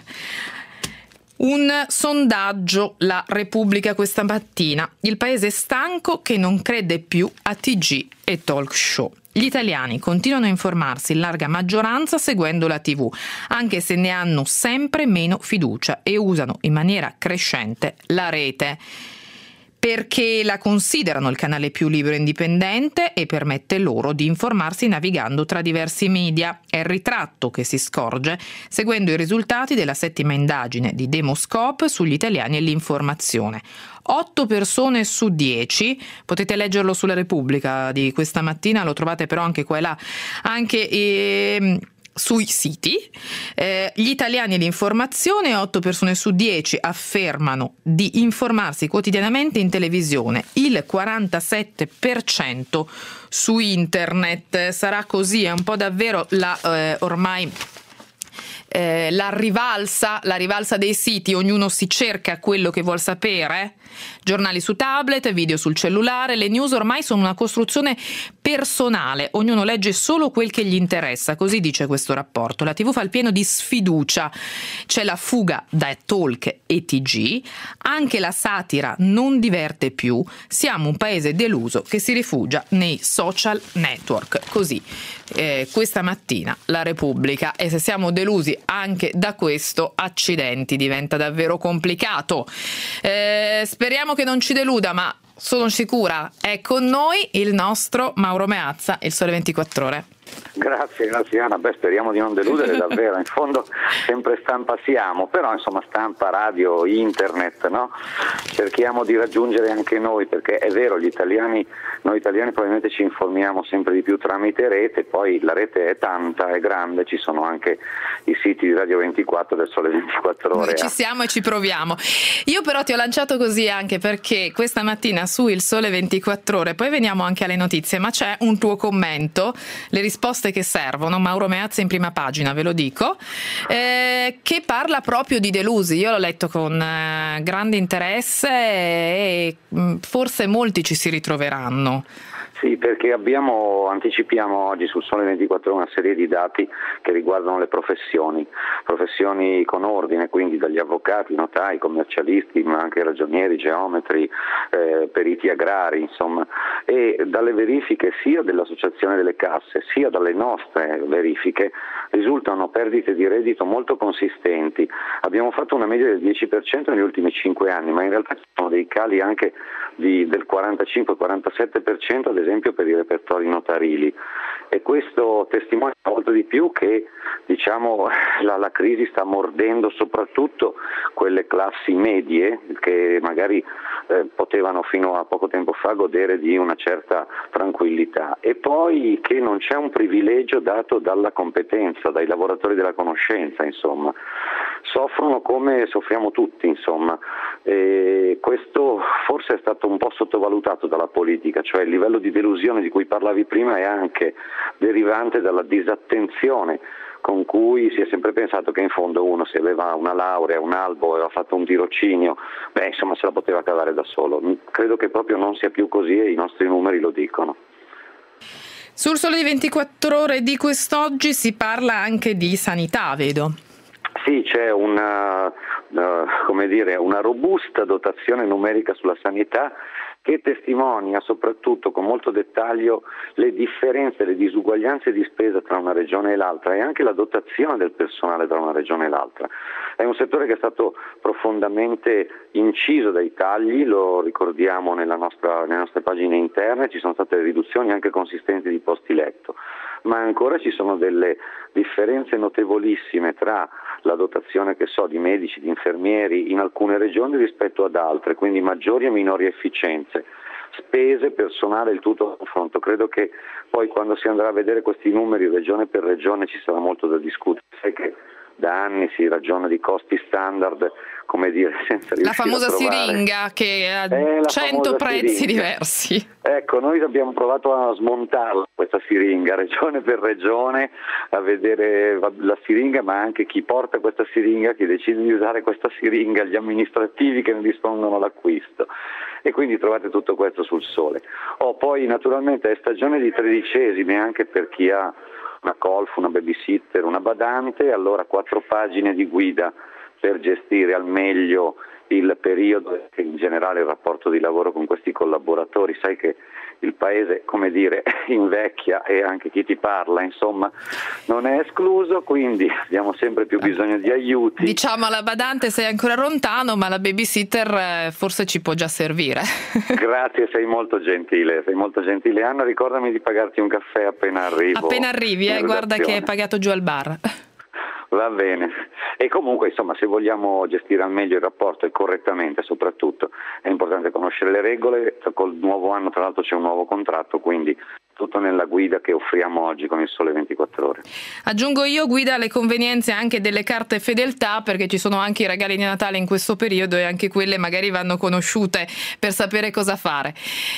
Un sondaggio, La Repubblica questa mattina. Il paese è stanco che non crede più a T G e talk show. Gli italiani continuano a informarsi in larga maggioranza seguendo la tivù, anche se ne hanno sempre meno fiducia e usano in maniera crescente la rete, perché la considerano il canale più libero e indipendente e permette loro di informarsi navigando tra diversi media. È il ritratto che si scorge seguendo i risultati della settima indagine di Demoscope sugli italiani e l'informazione. Otto persone su dieci, potete leggerlo sulla Repubblica di questa mattina, lo trovate però anche qua e là, anche eh, sui siti. Eh, gli italiani e l'informazione, otto persone su dieci affermano di informarsi quotidianamente in televisione, il quarantasette per cento su internet. Sarà così, è un po' davvero la eh, ormai Eh, la rivalsa, la rivalsa dei siti, ognuno si cerca quello che vuol sapere. Giornali su tablet, video sul cellulare, le news ormai sono una costruzione personale, ognuno legge solo quel che gli interessa, così dice questo rapporto. La tivù fa il pieno di sfiducia, c'è la fuga da talk e T G, anche la satira non diverte più, siamo un paese deluso che si rifugia nei social network. Così eh, questa mattina La Repubblica. E se siamo delusi anche da questo, accidenti, diventa davvero complicato. Eh, speriamo che non ci deluda, ma sono sicura è con noi il nostro Mauro Meazza, Il Sole ventiquattro Ore. Grazie, grazie Anna. Beh, speriamo di non deludere davvero, in fondo sempre stampa siamo, però insomma stampa, radio, internet, no? Cerchiamo di raggiungere anche noi, perché è vero, gli italiani, noi italiani probabilmente ci informiamo sempre di più tramite rete, poi la rete è tanta, è grande, ci sono anche i siti di Radio ventiquattro, del Sole ventiquattro Ore. Noi ci siamo e ci proviamo. Io però ti ho lanciato così anche perché questa mattina su Il Sole ventiquattro Ore, poi veniamo anche alle notizie, ma c'è un tuo commento, le risposte che servono, Mauro Meazza in prima pagina, ve lo dico, eh, che parla proprio di delusi. Io l'ho letto con eh, grande interesse e mh, forse molti ci si ritroveranno. Sì, perché abbiamo, anticipiamo oggi sul Sole ventiquattro Ore una serie di dati che riguardano le professioni, professioni con ordine, quindi dagli avvocati, notai, commercialisti, ma anche ragionieri, geometri, eh, periti agrari, insomma, e dalle verifiche sia dell'Associazione delle Casse sia dalle nostre verifiche risultano perdite di reddito molto consistenti. Abbiamo fatto una media del dieci per cento negli ultimi cinque anni, ma in realtà ci sono dei cali anche di, del quarantacinque quarantasette per cento ad esempio per i repertori notarili, e questo testimonia molto di più che diciamo, la, la crisi sta mordendo soprattutto quelle classi medie che magari eh, potevano fino a poco tempo fa godere di una certa tranquillità, e poi che non c'è un privilegio dato dalla competenza, dai lavoratori della conoscenza, insomma. Soffrono come soffriamo tutti, insomma, e questo forse è stato un po' sottovalutato dalla politica, cioè il livello di delusione di cui parlavi prima è anche derivante dalla disattenzione con cui si è sempre pensato che in fondo uno, se aveva una laurea, un albo, aveva fatto un tirocinio, beh insomma se la poteva cavare da solo. Credo che proprio non sia più così e i nostri numeri lo dicono. Sul Sole di ventiquattro Ore di quest'oggi si parla anche di sanità, vedo. Sì, c'è una, uh, come dire, una robusta dotazione numerica sulla sanità che testimonia soprattutto con molto dettaglio le differenze, le disuguaglianze di spesa tra una regione e l'altra e anche la dotazione del personale tra una regione e l'altra. È un settore che è stato profondamente inciso dai tagli, lo ricordiamo nella nostra, nelle nostre pagine interne, ci sono state riduzioni anche consistenti di posti letto, ma ancora ci sono delle differenze notevolissime tra la dotazione che so di medici, di infermieri in alcune regioni rispetto ad altre, quindi maggiori e minori efficienze, spese, personale, il tutto a confronto. Credo che poi quando si andrà a vedere questi numeri regione per regione ci sarà molto da discutere. Sai che da anni si ragiona di costi standard, come dire, senza riuscire la famosa a trovare siringa che ha eh, cento prezzi siringa. diversi. Ecco, noi abbiamo provato a smontarla questa siringa, regione per regione, a vedere la siringa, ma anche chi porta questa siringa, chi decide di usare questa siringa, gli amministrativi che ne dispongono all'acquisto. E quindi trovate tutto questo sul Sole. Oh, poi naturalmente è stagione di tredicesimi anche per chi ha una colf, una babysitter, una badante, allora quattro pagine di guida per gestire al meglio il periodo e in generale il rapporto di lavoro con questi collaboratori. Sai che il paese, come dire, invecchia e anche chi ti parla, insomma, non è escluso, quindi abbiamo sempre più bisogno di aiuti. Diciamo alla badante sei ancora lontano, ma la babysitter forse ci può già servire. Grazie, sei molto gentile, sei molto gentile. Anna, ricordami di pagarti un caffè appena arrivo. Appena arrivi, eh, guarda che è pagato giù al bar. Va bene, e comunque insomma se vogliamo gestire al meglio il rapporto e correttamente soprattutto è importante conoscere le regole. Col nuovo anno tra l'altro c'è un nuovo contratto, quindi tutto nella guida che offriamo oggi con il Sole ventiquattro Ore. Aggiungo io, guida le convenienze anche delle carte fedeltà, perché ci sono anche i regali di Natale in questo periodo e anche quelle magari vanno conosciute per sapere cosa fare.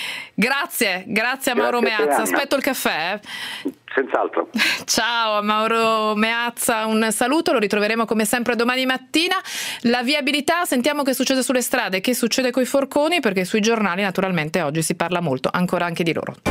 Grazie, grazie a Mauro Grazie Meazza. a te, Aspetto il caffè. Senz'altro. Ciao a Mauro Meazza, un saluto, lo ritroveremo come sempre domani mattina. La viabilità, sentiamo che succede sulle strade, che succede coi forconi, perché sui giornali naturalmente oggi si parla molto ancora anche di loro.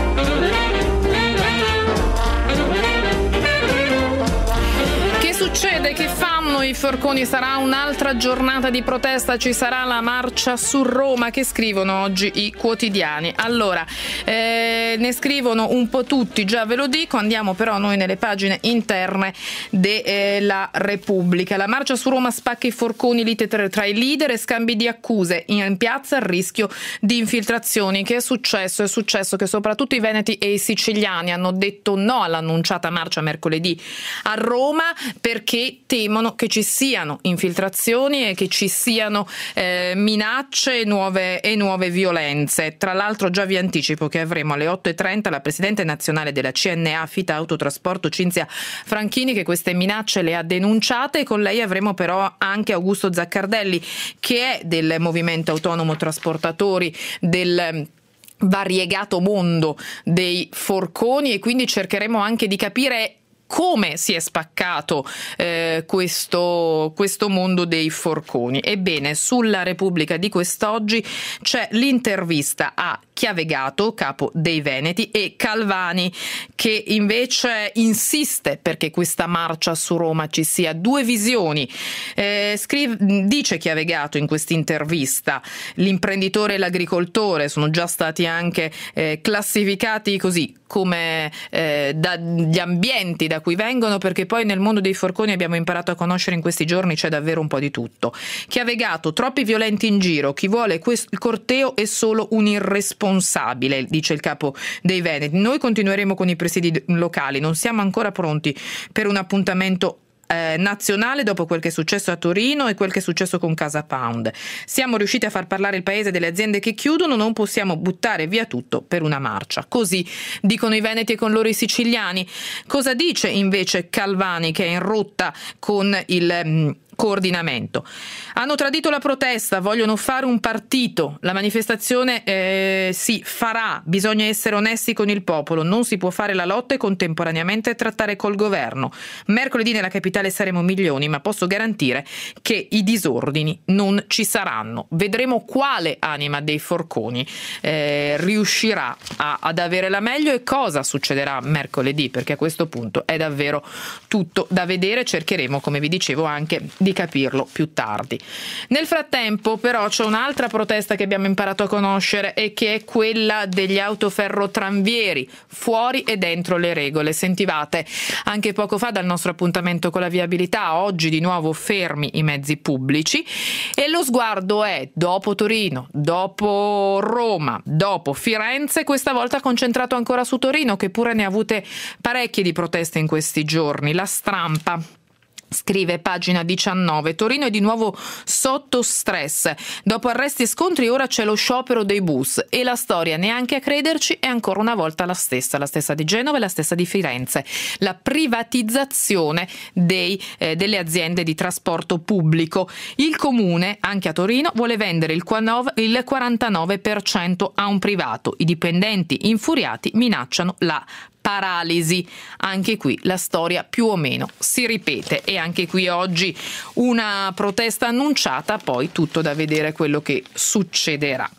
Succede che fanno i forconi? Sarà un'altra giornata di protesta, ci sarà la marcia su Roma, che scrivono oggi i quotidiani. Allora, eh, ne scrivono un po' tutti, già ve lo dico, andiamo però noi nelle pagine interne della Repubblica. La marcia su Roma spacca i forconi, lite tra i leader e scambi di accuse. In piazza il rischio di infiltrazioni. Che è successo? È successo che soprattutto i veneti e i siciliani hanno detto no all'annunciata marcia mercoledì a Roma, perché temono che ci siano infiltrazioni e che ci siano eh, minacce e nuove, e nuove violenze. Tra l'altro già vi anticipo che avremo alle otto e trenta la presidente nazionale della C N A Fita Autotrasporto Cinzia Franchini, che queste minacce le ha denunciate, e con lei avremo però anche Augusto Zaccardelli, che è del Movimento Autonomo Trasportatori, del variegato mondo dei forconi, e quindi cercheremo anche di capire come si è spaccato eh, questo, questo mondo dei forconi. Ebbene, sulla Repubblica di quest'oggi c'è l'intervista a Chiavegato, capo dei Veneti, e Calvani, che invece insiste perché questa marcia su Roma ci sia. Due visioni. Eh, scrive, dice Chiavegato in questa intervista: l'imprenditore e l'agricoltore sono già stati anche eh, classificati così come eh, dagli ambienti da cui vengono, perché poi nel mondo dei forconi abbiamo imparato a conoscere in questi giorni c'è davvero un po' di tutto. Chiavegato: troppi violenti in giro, chi vuole questo, il corteo è solo un irresponsabile, dice il capo dei Veneti. Noi continueremo con i presidi locali, non siamo ancora pronti per un appuntamento Eh, nazionale dopo quel che è successo a Torino e quel che è successo con Casa Pound. Siamo riusciti a far parlare il paese delle aziende che chiudono, non possiamo buttare via tutto per una marcia. Così dicono i veneti e con loro i siciliani. Cosa dice invece Calvani, che è in rotta con il mh, coordinamento? Hanno tradito la protesta, vogliono fare un partito, la manifestazione eh, si farà, bisogna essere onesti con il popolo, non si può fare la lotta e contemporaneamente trattare col governo. Mercoledì nella capitale saremo milioni, ma posso garantire che i disordini non ci saranno. Vedremo quale anima dei forconi eh, riuscirà a, ad avere la meglio e cosa succederà mercoledì, perché a questo punto è davvero tutto da vedere. Cercheremo, come vi dicevo, anche di capirlo più tardi. Nel frattempo però c'è un'altra protesta che abbiamo imparato a conoscere e che è quella degli autoferrotranvieri, fuori e dentro le regole. Sentivate anche poco fa dal nostro appuntamento con la viabilità, oggi di nuovo fermi i mezzi pubblici, e lo sguardo è dopo Torino, dopo Roma, dopo Firenze, questa volta concentrato ancora su Torino, che pure ne ha avute parecchie di proteste in questi giorni. La Stampa scrive, pagina diciannove: Torino è di nuovo sotto stress, dopo arresti e scontri ora c'è lo sciopero dei bus, e la storia, neanche a crederci, è ancora una volta la stessa, la stessa di Genova e la stessa di Firenze: la privatizzazione dei, eh, delle aziende di trasporto pubblico. Il comune, anche a Torino, vuole vendere il quarantanove per cento a un privato. I dipendenti infuriati minacciano la paralisi. Anche qui la storia più o meno si ripete, e anche qui oggi una protesta annunciata, poi tutto da vedere quello che succederà.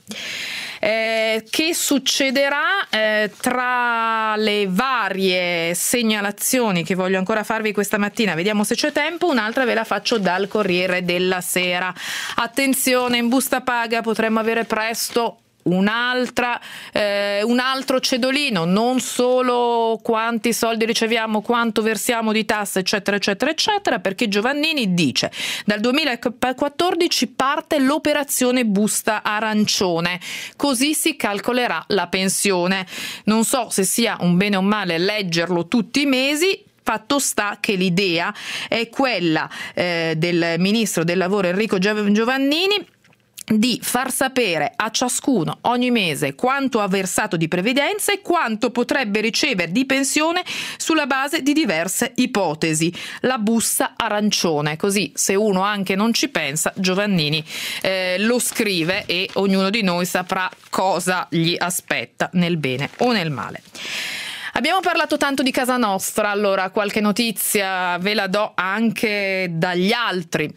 Eh, che succederà eh, tra le varie segnalazioni che voglio ancora farvi questa mattina? Vediamo se c'è tempo. Un'altra ve la faccio dal Corriere della Sera. Attenzione, in busta paga potremmo avere presto un'altra eh, un altro cedolino, non solo quanti soldi riceviamo, quanto versiamo di tasse, eccetera eccetera eccetera, perché Giovannini dice: dal duemilaquattordici parte l'operazione busta arancione, così si calcolerà la pensione. Non so se sia un bene o male leggerlo tutti i mesi. Fatto sta che l'idea è quella eh, del ministro del lavoro Enrico Giovannini di far sapere a ciascuno ogni mese quanto ha versato di previdenza e quanto potrebbe ricevere di pensione sulla base di diverse ipotesi. La busta arancione, così se uno anche non ci pensa, Giovannini eh, lo scrive e ognuno di noi saprà cosa gli aspetta, nel bene o nel male. Abbiamo parlato tanto di casa nostra, allora qualche notizia ve la do anche dagli altri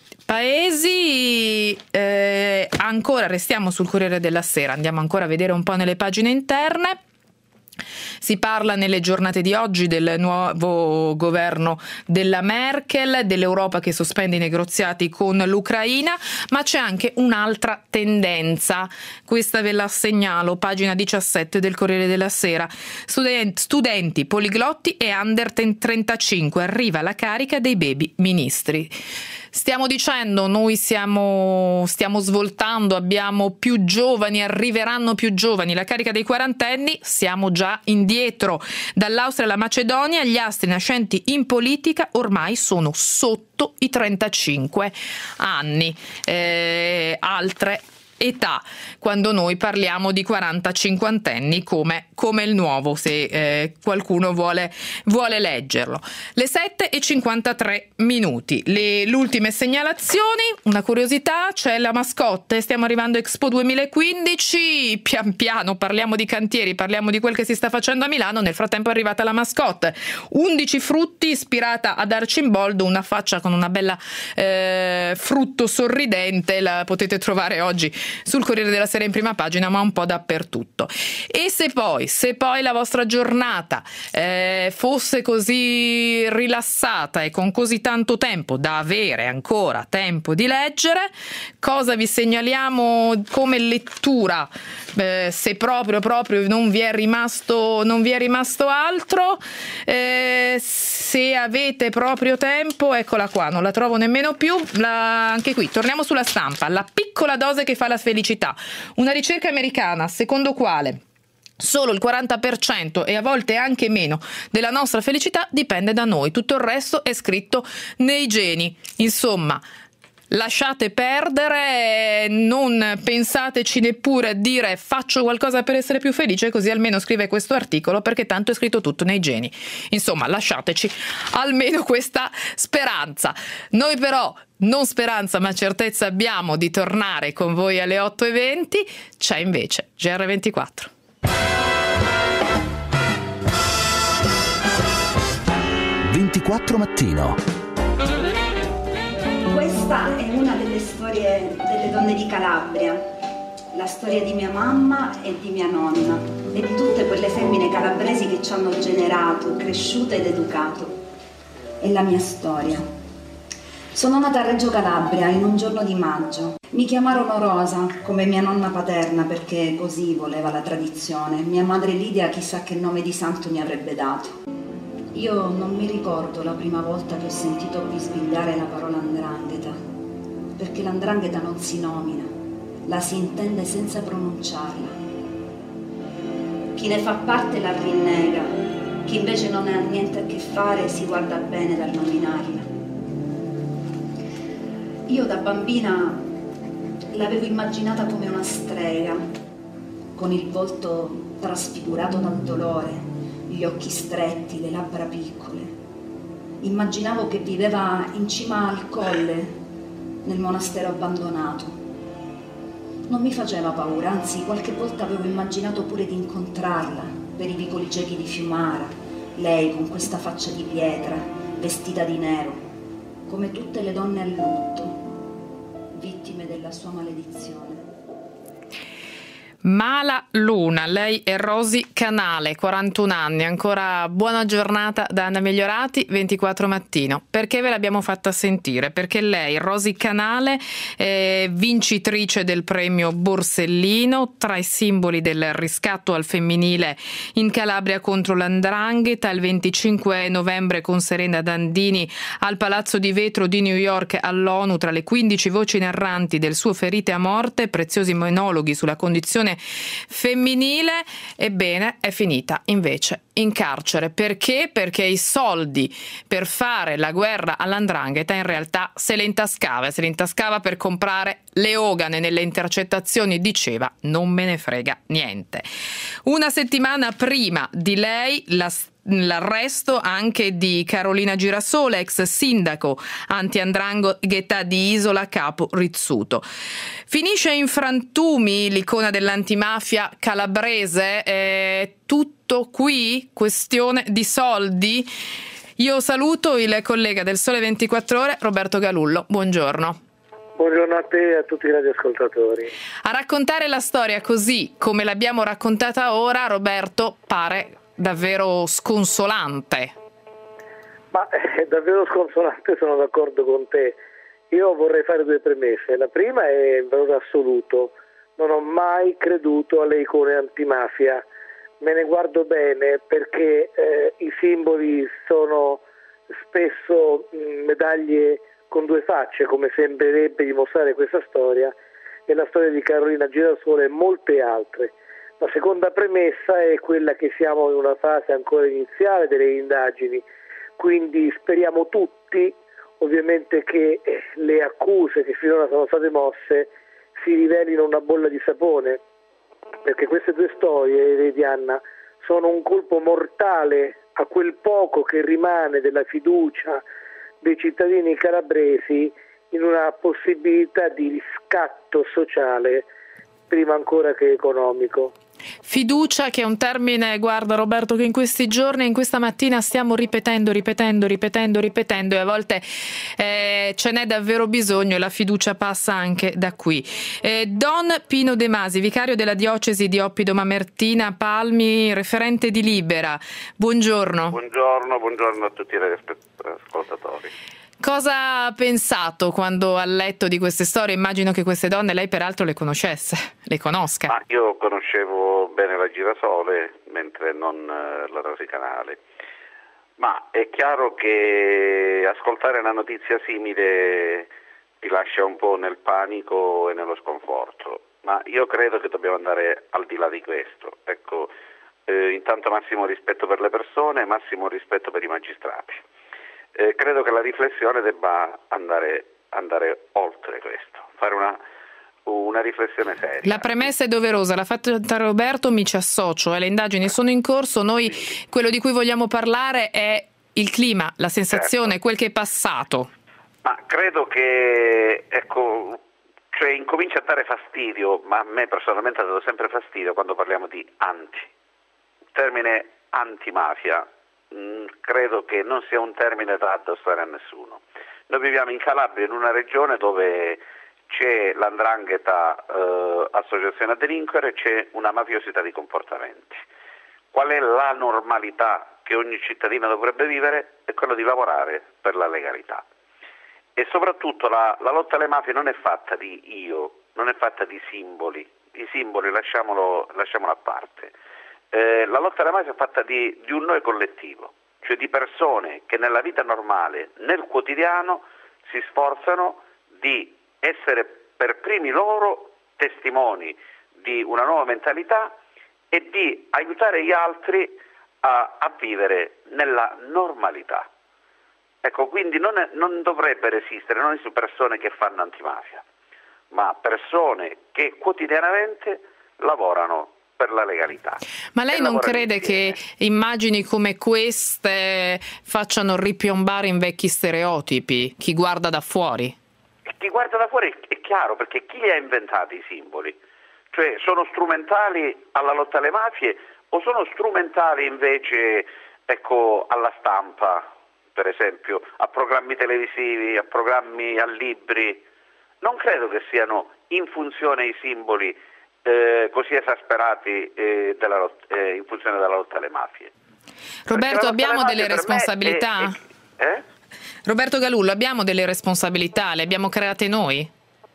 paesi. Eh, ancora restiamo sul Corriere della Sera, andiamo ancora a vedere un po' nelle pagine interne. Si parla nelle giornate di oggi del nuovo governo della Merkel, dell'Europa che sospende i negoziati con l'Ucraina, ma c'è anche un'altra tendenza. Questa ve la segnalo, pagina diciassette del Corriere della Sera. Studen- studenti, poliglotti e under trentacinque, arriva la carica dei baby ministri. Stiamo dicendo, noi siamo, stiamo svoltando, abbiamo più giovani, arriveranno più giovani, la carica dei quarantenni, siamo già indietro. Dall'Austria alla Macedonia, gli astri nascenti in politica ormai sono sotto i trentacinque anni. Eh, altre età, quando noi parliamo di quaranta cinquantenni come, come il nuovo, se eh, qualcuno vuole, vuole leggerlo. Le sette e cinquantatré minuti, le, le ultime segnalazioni, una curiosità, c'è la mascotte, stiamo arrivando a Expo duemilaquindici, pian piano parliamo di cantieri, parliamo di quel che si sta facendo a Milano, nel frattempo è arrivata la mascotte, undici frutti ispirata ad Arcimboldo, una faccia con una bella eh, frutto sorridente, la potete trovare oggi sul Corriere della Sera in prima pagina, ma un po' dappertutto. E se poi, se poi la vostra giornata eh, fosse così rilassata e con così tanto tempo da avere ancora tempo di leggere, cosa vi segnaliamo come lettura? Eh, se proprio proprio non vi è rimasto non vi è rimasto altro, eh, se avete proprio tempo, eccola qua, non la trovo nemmeno più, la, anche qui torniamo sulla Stampa, la piccola dose che fa la felicità, una ricerca americana secondo quale solo il quaranta per cento e a volte anche meno della nostra felicità dipende da noi, tutto il resto è scritto nei geni. Insomma, lasciate perdere, non pensateci neppure a dire faccio qualcosa per essere più felice, così almeno scrive questo articolo, perché tanto è scritto tutto nei geni. Insomma, lasciateci almeno questa speranza. Noi però non speranza ma certezza abbiamo di tornare con voi alle otto e venti, c'è invece G R ventiquattro. ventiquattro Mattino. Questa è una delle storie delle donne di Calabria, la storia di mia mamma e di mia nonna e di tutte quelle femmine calabresi che ci hanno generato, cresciuto ed educato. È la mia storia. Sono nata a Reggio Calabria in un giorno di maggio. Mi chiamarono Rosa, come mia nonna paterna, perché così voleva la tradizione. Mia madre Lidia chissà che nome di santo mi avrebbe dato. Io non mi ricordo la prima volta che ho sentito bisbigliare la parola 'ndrangheta, perché l'andrangheta non si nomina, la si intende senza pronunciarla. Chi ne fa parte la rinnega, chi invece non ha niente a che fare si guarda bene dal nominarla. Io da bambina l'avevo immaginata come una strega, con il volto trasfigurato dal dolore, gli occhi stretti, le labbra piccole. Immaginavo che viveva in cima al colle, nel monastero abbandonato. Non mi faceva paura, anzi qualche volta avevo immaginato pure di incontrarla per i vicoli ciechi di Fiumara, lei con questa faccia di pietra, vestita di nero, come tutte le donne a lutto, vittime della sua maledizione. Mala Luna, lei è Rosy Canale, quarantuno anni, ancora buona giornata da Anna Migliorati, ventiquattro Mattino. Perché ve l'abbiamo fatta sentire? Perché lei, Rosy Canale, è vincitrice del premio Borsellino, tra i simboli del riscatto al femminile in Calabria contro l'andrangheta, il venticinque novembre con Serena Dandini al Palazzo di Vetro di New York all'ONU, tra le quindici voci narranti del suo Ferite a morte, preziosi monologhi sulla condizione femminile. Ebbene, è finita invece in carcere. Perché? Perché i soldi per fare la guerra all'andrangheta in realtà se le intascava, se le intascava per comprare le ogane. Nelle intercettazioni diceva non me ne frega niente. Una settimana prima di lei la l'arresto anche di Carolina Girasole, ex sindaco anti-andrangheta di Isola Capo Rizzuto. Finisce in frantumi l'icona dell'antimafia calabrese. È tutto qui? Questione di soldi? Io saluto il collega del Sole ventiquattro Ore, Roberto Galullo. Buongiorno. Buongiorno a te e a tutti i radioascoltatori. A raccontare la storia così come l'abbiamo raccontata ora, Roberto, pare davvero sconsolante. Ma è davvero sconsolante, sono d'accordo con te. Io vorrei fare due premesse. La prima è in valore assoluto. Non ho mai creduto alle icone antimafia. Me ne guardo bene perché eh, i simboli sono spesso mh, medaglie con due facce, come sembrerebbe dimostrare questa storia, e la storia di Carolina Girasole e molte altre. La seconda premessa è quella che siamo in una fase ancora iniziale delle indagini, quindi speriamo tutti ovviamente che le accuse che finora sono state mosse si rivelino una bolla di sapone, perché queste due storie, vedi Anna, sono un colpo mortale a quel poco che rimane della fiducia dei cittadini calabresi in una possibilità di riscatto sociale prima ancora che economico. Fiducia, che è un termine, guarda Roberto, che in questi giorni, in questa mattina stiamo ripetendo, ripetendo, ripetendo, ripetendo, e a volte eh, ce n'è davvero bisogno, e la fiducia passa anche da qui. Eh, Don Pino De Masi, vicario della diocesi di Oppido Mamertina Palmi, referente di Libera. Buongiorno. Buongiorno, buongiorno a tutti gli ascoltatori. Cosa ha pensato quando ha letto di queste storie? Immagino che queste donne lei peraltro le conoscesse, le conosca. Ma io conoscevo bene la Girasole, mentre non eh, la Rosi Canale. Ma è chiaro che ascoltare una notizia simile ti lascia un po' nel panico e nello sconforto. Ma io credo che dobbiamo andare al di là di questo. Ecco, eh, intanto massimo rispetto per le persone, massimo rispetto per i magistrati. Eh, credo che la riflessione debba andare, andare oltre questo, fare una, una riflessione seria. La premessa è doverosa, l'ha fatta Roberto, mi ci associo, eh, le indagini sono in corso, noi quello di cui vogliamo parlare è il clima, la sensazione, certo. Quel che è passato. Ma credo che, ecco, cioè incomincia a dare fastidio, ma a me personalmente ha dato sempre fastidio quando parliamo di anti. Il termine antimafia credo che non sia un termine da addossare a nessuno. Noi viviamo in Calabria, in una regione dove c'è l'andrangheta, eh, associazione a delinquere, c'è una mafiosità di comportamenti. Qual è la normalità che ogni cittadino dovrebbe vivere? È quello di lavorare per la legalità. E soprattutto la, la lotta alle mafie non è fatta di io, non è fatta di simboli. I simboli lasciamolo, lasciamolo a parte. Eh, la lotta alle mafie è fatta di, di un noi collettivo, cioè di persone che nella vita normale, nel quotidiano, si sforzano di essere per primi loro testimoni di una nuova mentalità e di aiutare gli altri a, a vivere nella normalità. Ecco, quindi non, è, non dovrebbero esistere, non esistono persone che fanno antimafia, ma persone che quotidianamente lavorano per la legalità. Ma lei non crede che immagini come queste facciano ripiombare in vecchi stereotipi chi guarda da fuori? Chi guarda da fuori è chiaro, perché chi li ha inventati i simboli? Cioè sono strumentali alla lotta alle mafie o sono strumentali invece, ecco, alla stampa, per esempio, a programmi televisivi, a programmi, a libri? Non credo che siano in funzione i simboli Eh, così esasperati eh, della lot- eh, in funzione della lotta alle mafie. Roberto, abbiamo delle responsabilità? È, è, eh? Roberto Galullo, abbiamo delle responsabilità, le abbiamo create noi?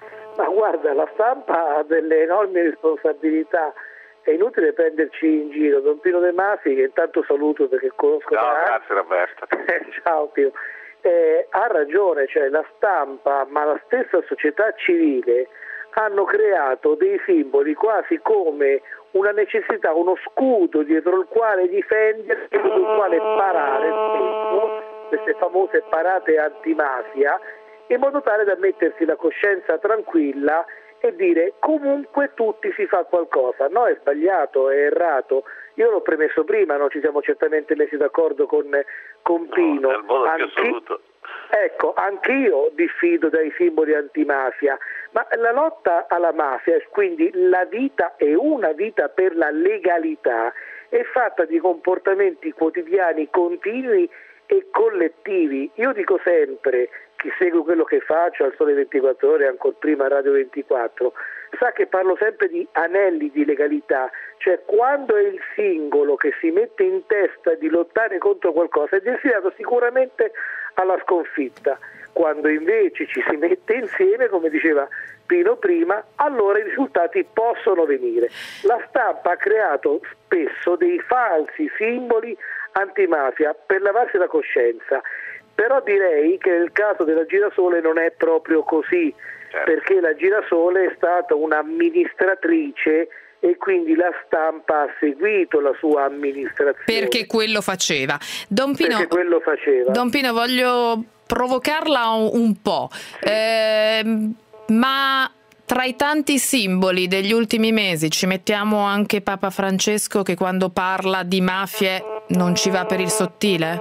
Ma guarda, la stampa ha delle enormi responsabilità, è inutile prenderci in giro. Don Pino De Masi, che intanto saluto perché conosco. Ciao, da grazie Roberto. Ciao Pino. Eh, ha ragione, cioè la stampa, ma la stessa società civile hanno creato dei simboli quasi come una necessità, uno scudo dietro il quale difendersi, dietro il quale parare spesso, queste famose parate antimafia, in modo tale da mettersi la coscienza tranquilla e dire comunque tutti si fa qualcosa. No, è sbagliato, è errato. Io l'ho premesso prima, non ci siamo certamente messi d'accordo con, con Pino. No, nel modo più assoluto. Ecco, anch'io diffido dai simboli antimafia, ma la lotta alla mafia, quindi la vita è una vita per la legalità, è fatta di comportamenti quotidiani continui e collettivi. Io dico sempre, chi segue quello che faccio al Sole ventiquattro Ore, ancora prima a Radio ventiquattro, sa che parlo sempre di anelli di legalità, cioè quando è il singolo che si mette in testa di lottare contro qualcosa è destinato sicuramente alla sconfitta. Quando invece ci si mette insieme, come diceva Pino prima, allora i risultati possono venire. La stampa ha creato spesso dei falsi simboli antimafia per lavarsi la coscienza, però direi che nel caso della Girasole non è proprio così, certo. Perché la Girasole è stata un'amministratrice e quindi la stampa ha seguito la sua amministrazione. Perché quello faceva. Don Pino, Perché quello faceva. Don Pino, voglio provocarla un po', eh, ma tra i tanti simboli degli ultimi mesi ci mettiamo anche Papa Francesco, che quando parla di mafie non ci va per il sottile?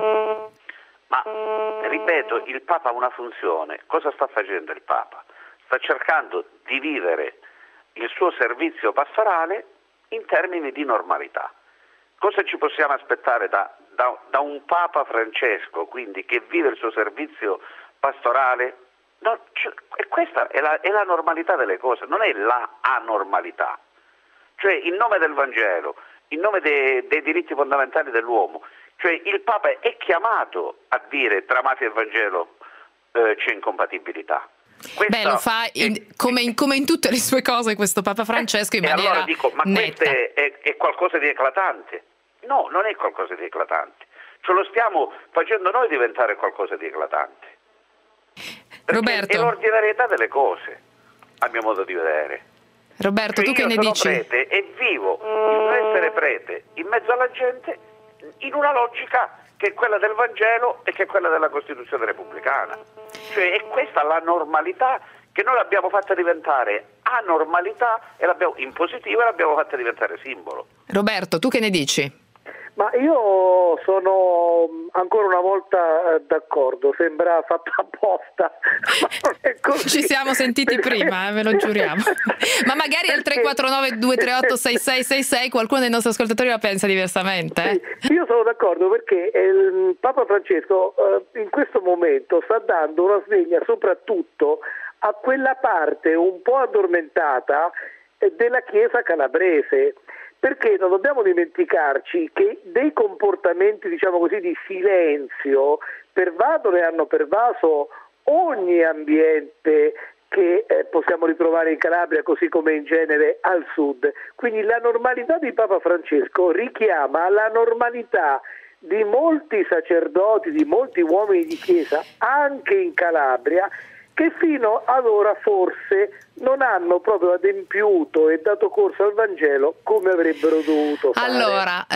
Ma ripeto, il Papa ha una funzione. Cosa sta facendo il Papa? Sta cercando di vivere il suo servizio pastorale in termini di normalità. Cosa ci possiamo aspettare da, da, da un Papa Francesco, quindi, che vive il suo servizio pastorale? No, cioè, questa è la, è la normalità delle cose, non è la anormalità. Cioè, in nome del Vangelo, in nome dei, dei diritti fondamentali dell'uomo, cioè il Papa è chiamato a dire tra mafia e Vangelo eh, c'è incompatibilità. Questa Beh, lo fa in, è, come, in, come in tutte le sue cose questo Papa Francesco in e maniera allora dico, ma netta. questo è, è, è qualcosa di eclatante? No, non è qualcosa di eclatante. Ce lo stiamo facendo noi diventare qualcosa di eclatante. Perché Roberto. è l'ordinarietà delle cose, a mio modo di vedere. Roberto, cioè, tu che ne io sono dici? prete e vivo il essere prete in mezzo alla gente in una logica che è quella del Vangelo e che è quella della Costituzione repubblicana. Cioè è questa la normalità che noi l'abbiamo fatta diventare anormalità e l'abbiamo in positivo e l'abbiamo fatta diventare simbolo. Roberto, tu che ne dici? Ma io sono ancora una volta d'accordo, sembra fatta apposta, ma non è così. Ci siamo sentiti perché... prima, eh, ve lo giuriamo. Ma magari al tre quattro nove due tre otto sei sei sei sei qualcuno dei nostri ascoltatori la pensa diversamente. Eh? Sì, io sono d'accordo perché il Papa Francesco eh, in questo momento sta dando una sveglia soprattutto a quella parte un po' addormentata della Chiesa calabrese. Perché non dobbiamo dimenticarci che dei comportamenti, diciamo così, di silenzio pervadono e hanno pervaso ogni ambiente che eh, possiamo ritrovare in Calabria, così come in genere al sud. Quindi la normalità di Papa Francesco richiama la normalità di molti sacerdoti, di molti uomini di chiesa, anche in Calabria, che fino ad ora forse non hanno proprio adempiuto e dato corso al Vangelo come avrebbero dovuto fare. Allora,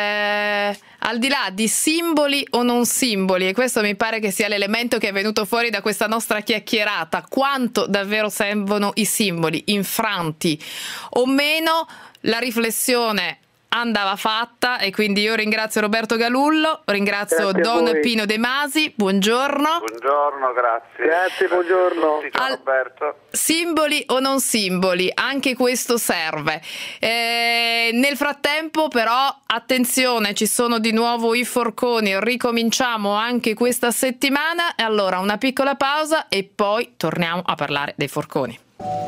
eh, al di là di simboli o non simboli, e questo mi pare che sia l'elemento che è venuto fuori da questa nostra chiacchierata, quanto davvero servono i simboli, infranti o meno, la riflessione andava fatta e quindi io ringrazio Roberto Galullo, ringrazio grazie Don Pino De Masi, buongiorno. Buongiorno, grazie. Grazie, buongiorno. Ciao, Roberto. Simboli o non simboli, anche questo serve. Eh, nel frattempo però attenzione, ci sono di nuovo i forconi, ricominciamo anche questa settimana e allora una piccola pausa e poi torniamo a parlare dei forconi.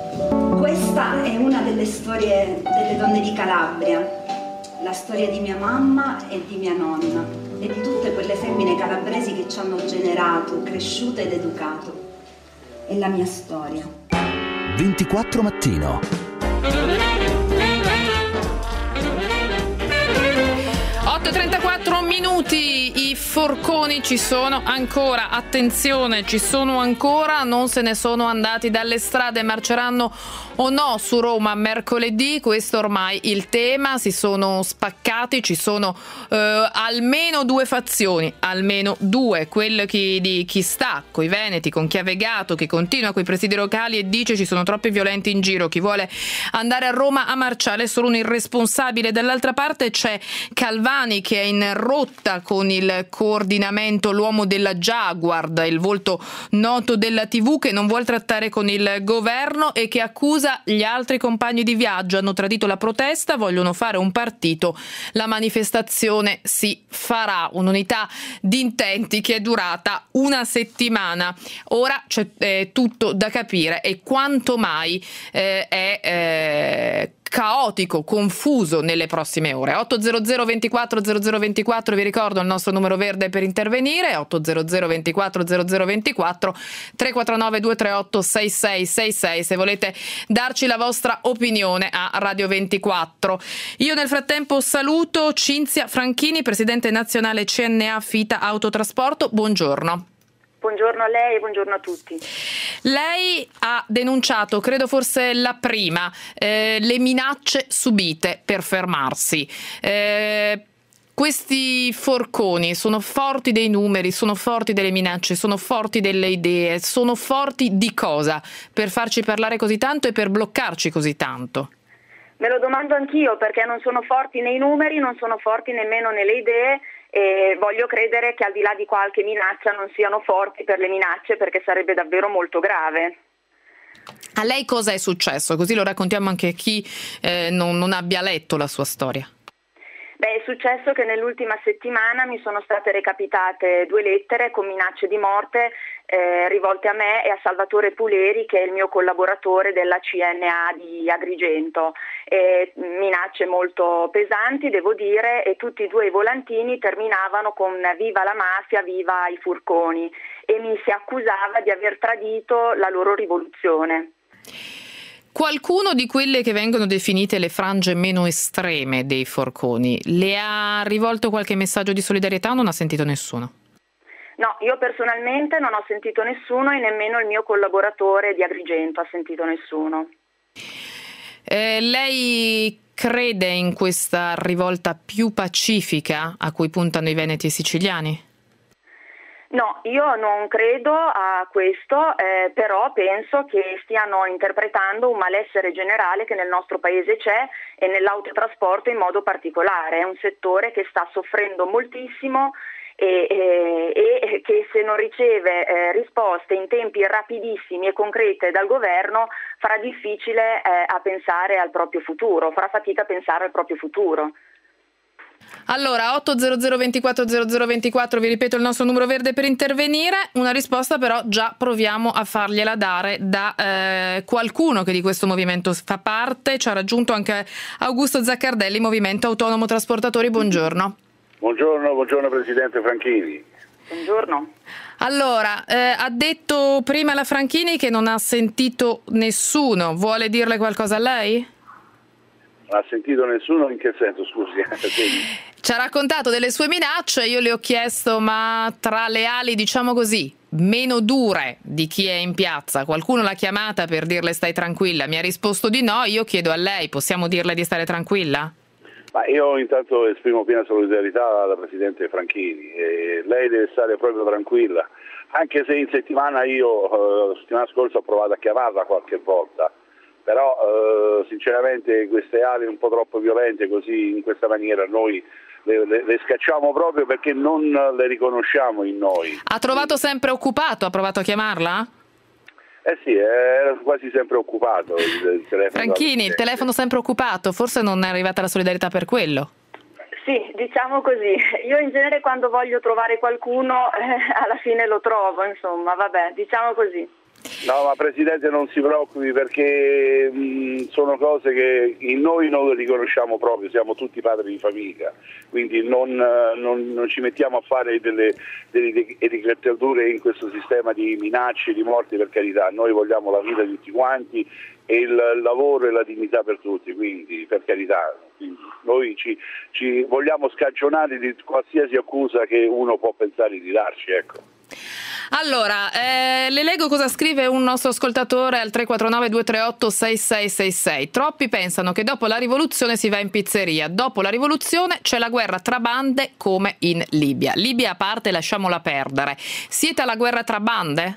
Questa è una delle storie delle donne di Calabria. La storia di mia mamma e di mia nonna e di tutte quelle femmine calabresi che ci hanno generato, cresciuto ed educato. È la mia storia. ventiquattro Mattino. otto e trentaquattro minuti, i forconi ci sono ancora, attenzione, ci sono ancora, non se ne sono andati dalle strade, marceranno o no su Roma mercoledì, questo ormai il tema, si sono spaccati, ci sono eh, almeno due fazioni, almeno due, quello chi, di chi sta coi veneti, con chi ha vegato, che continua coi presidi locali e dice ci sono troppi violenti in giro, chi vuole andare a Roma a marciare è solo un irresponsabile, dall'altra parte c'è Calvani che è in rotta con il coordinamento, l'uomo della Jaguar, il volto noto della tivù che non vuole trattare con il governo e che accusa gli altri compagni di viaggio, hanno tradito la protesta, vogliono fare un partito, la manifestazione si farà, un'unità di intenti che è durata una settimana. Ora c'è eh, tutto da capire e quanto mai eh, è eh, caotico, confuso nelle prossime ore. otto zero zero ventiquattro zero zero ventiquattro, vi ricordo il nostro numero verde per intervenire, otto zero zero ventiquattro zero zero ventiquattro, tre quattro nove due tre otto sei sei sei sei se volete darci la vostra opinione a Radio ventiquattro. Io nel frattempo saluto Cinzia Franchini, presidente nazionale C N A Fita Autotrasporto, buongiorno. Buongiorno a lei e buongiorno a tutti. Lei ha denunciato, credo forse la prima, eh, le minacce subite per fermarsi. Eh, questi forconi sono forti dei numeri, sono forti delle minacce, sono forti delle idee, sono forti di cosa per farci parlare così tanto e per bloccarci così tanto? Me lo domando anch'io, perché non sono forti nei numeri, non sono forti nemmeno nelle idee. E voglio credere che al di là di qualche minaccia non siano forti per le minacce, perché sarebbe davvero molto grave. A lei cosa è successo? Così lo raccontiamo anche a chi eh, non, non abbia letto la sua storia. Beh, è successo che nell'ultima settimana mi sono state recapitate due lettere con minacce di morte eh, rivolte a me e a Salvatore Puleri, che è il mio collaboratore della C N A di Agrigento. Eh, minacce molto pesanti, devo dire, e tutti e due i volantini terminavano con viva la mafia, viva i furconi, e mi si accusava di aver tradito la loro rivoluzione. Qualcuno di quelle che vengono definite le frange meno estreme dei forconi le ha rivolto qualche messaggio di solidarietà o non ha sentito nessuno? No, io personalmente non ho sentito nessuno e nemmeno il mio collaboratore di Agrigento ha sentito nessuno. Eh, lei crede in questa rivolta più pacifica a cui puntano i veneti e i siciliani? No, io non credo a questo, eh, però penso che stiano interpretando un malessere generale che nel nostro paese c'è e nell'autotrasporto in modo particolare. È un settore che sta soffrendo moltissimo e, e, e che se non riceve eh, risposte in tempi rapidissimi e concrete dal governo farà difficile eh, a pensare al proprio futuro, farà fatica a pensare al proprio futuro. Allora, otto zero zero ventiquattro zero zero ventiquattro, vi ripeto il nostro numero verde per intervenire. Una risposta però già proviamo a fargliela dare da eh, qualcuno che di questo movimento fa parte. Ci ha raggiunto anche Augusto Zaccardelli, Movimento Autonomo Trasportatori. Buongiorno. Buongiorno, buongiorno Presidente Franchini. Buongiorno. Allora, eh, ha detto prima la Franchini che non ha sentito nessuno. Vuole dirle qualcosa a lei? Non ha sentito nessuno in che senso, scusi? Ci ha raccontato delle sue minacce, io le ho chiesto ma tra le ali, diciamo così, meno dure di chi è in piazza, qualcuno l'ha chiamata per dirle stai tranquilla, mi ha risposto di no, io chiedo a lei, possiamo dirle di stare tranquilla? Ma io intanto esprimo piena solidarietà alla Presidente Franchini e lei deve stare proprio tranquilla, anche se in settimana io, eh, settimana scorsa ho provato a chiamarla qualche volta. Però eh, sinceramente queste ali un po' troppo violente così in questa maniera noi le, le, le scacciamo proprio perché non le riconosciamo in noi. Ha trovato sempre occupato? Ha provato a chiamarla? Eh sì, era quasi sempre occupato il, il telefono. Franchini, il telefono sempre occupato, forse non è arrivata la solidarietà per quello? Sì, diciamo così. Io in genere quando voglio trovare qualcuno eh, alla fine lo trovo, insomma, vabbè, diciamo così. No, ma Presidente non si preoccupi perché mh, sono cose che in noi non le riconosciamo proprio, siamo tutti padri di famiglia, quindi non, non, non ci mettiamo a fare delle, delle etichettature in questo sistema di minacce, di morti, per carità, noi vogliamo la vita di tutti quanti e il lavoro e la dignità per tutti, quindi per carità, quindi noi ci, ci vogliamo scagionare di qualsiasi accusa che uno può pensare di darci, ecco. Allora, eh, le leggo cosa scrive un nostro ascoltatore al tre quattro nove due tre otto sei sei sei sei. Troppi pensano che dopo la rivoluzione si va in pizzeria, dopo la rivoluzione c'è la guerra tra bande come in Libia. Libia a parte, lasciamola perdere. Siete alla guerra tra bande?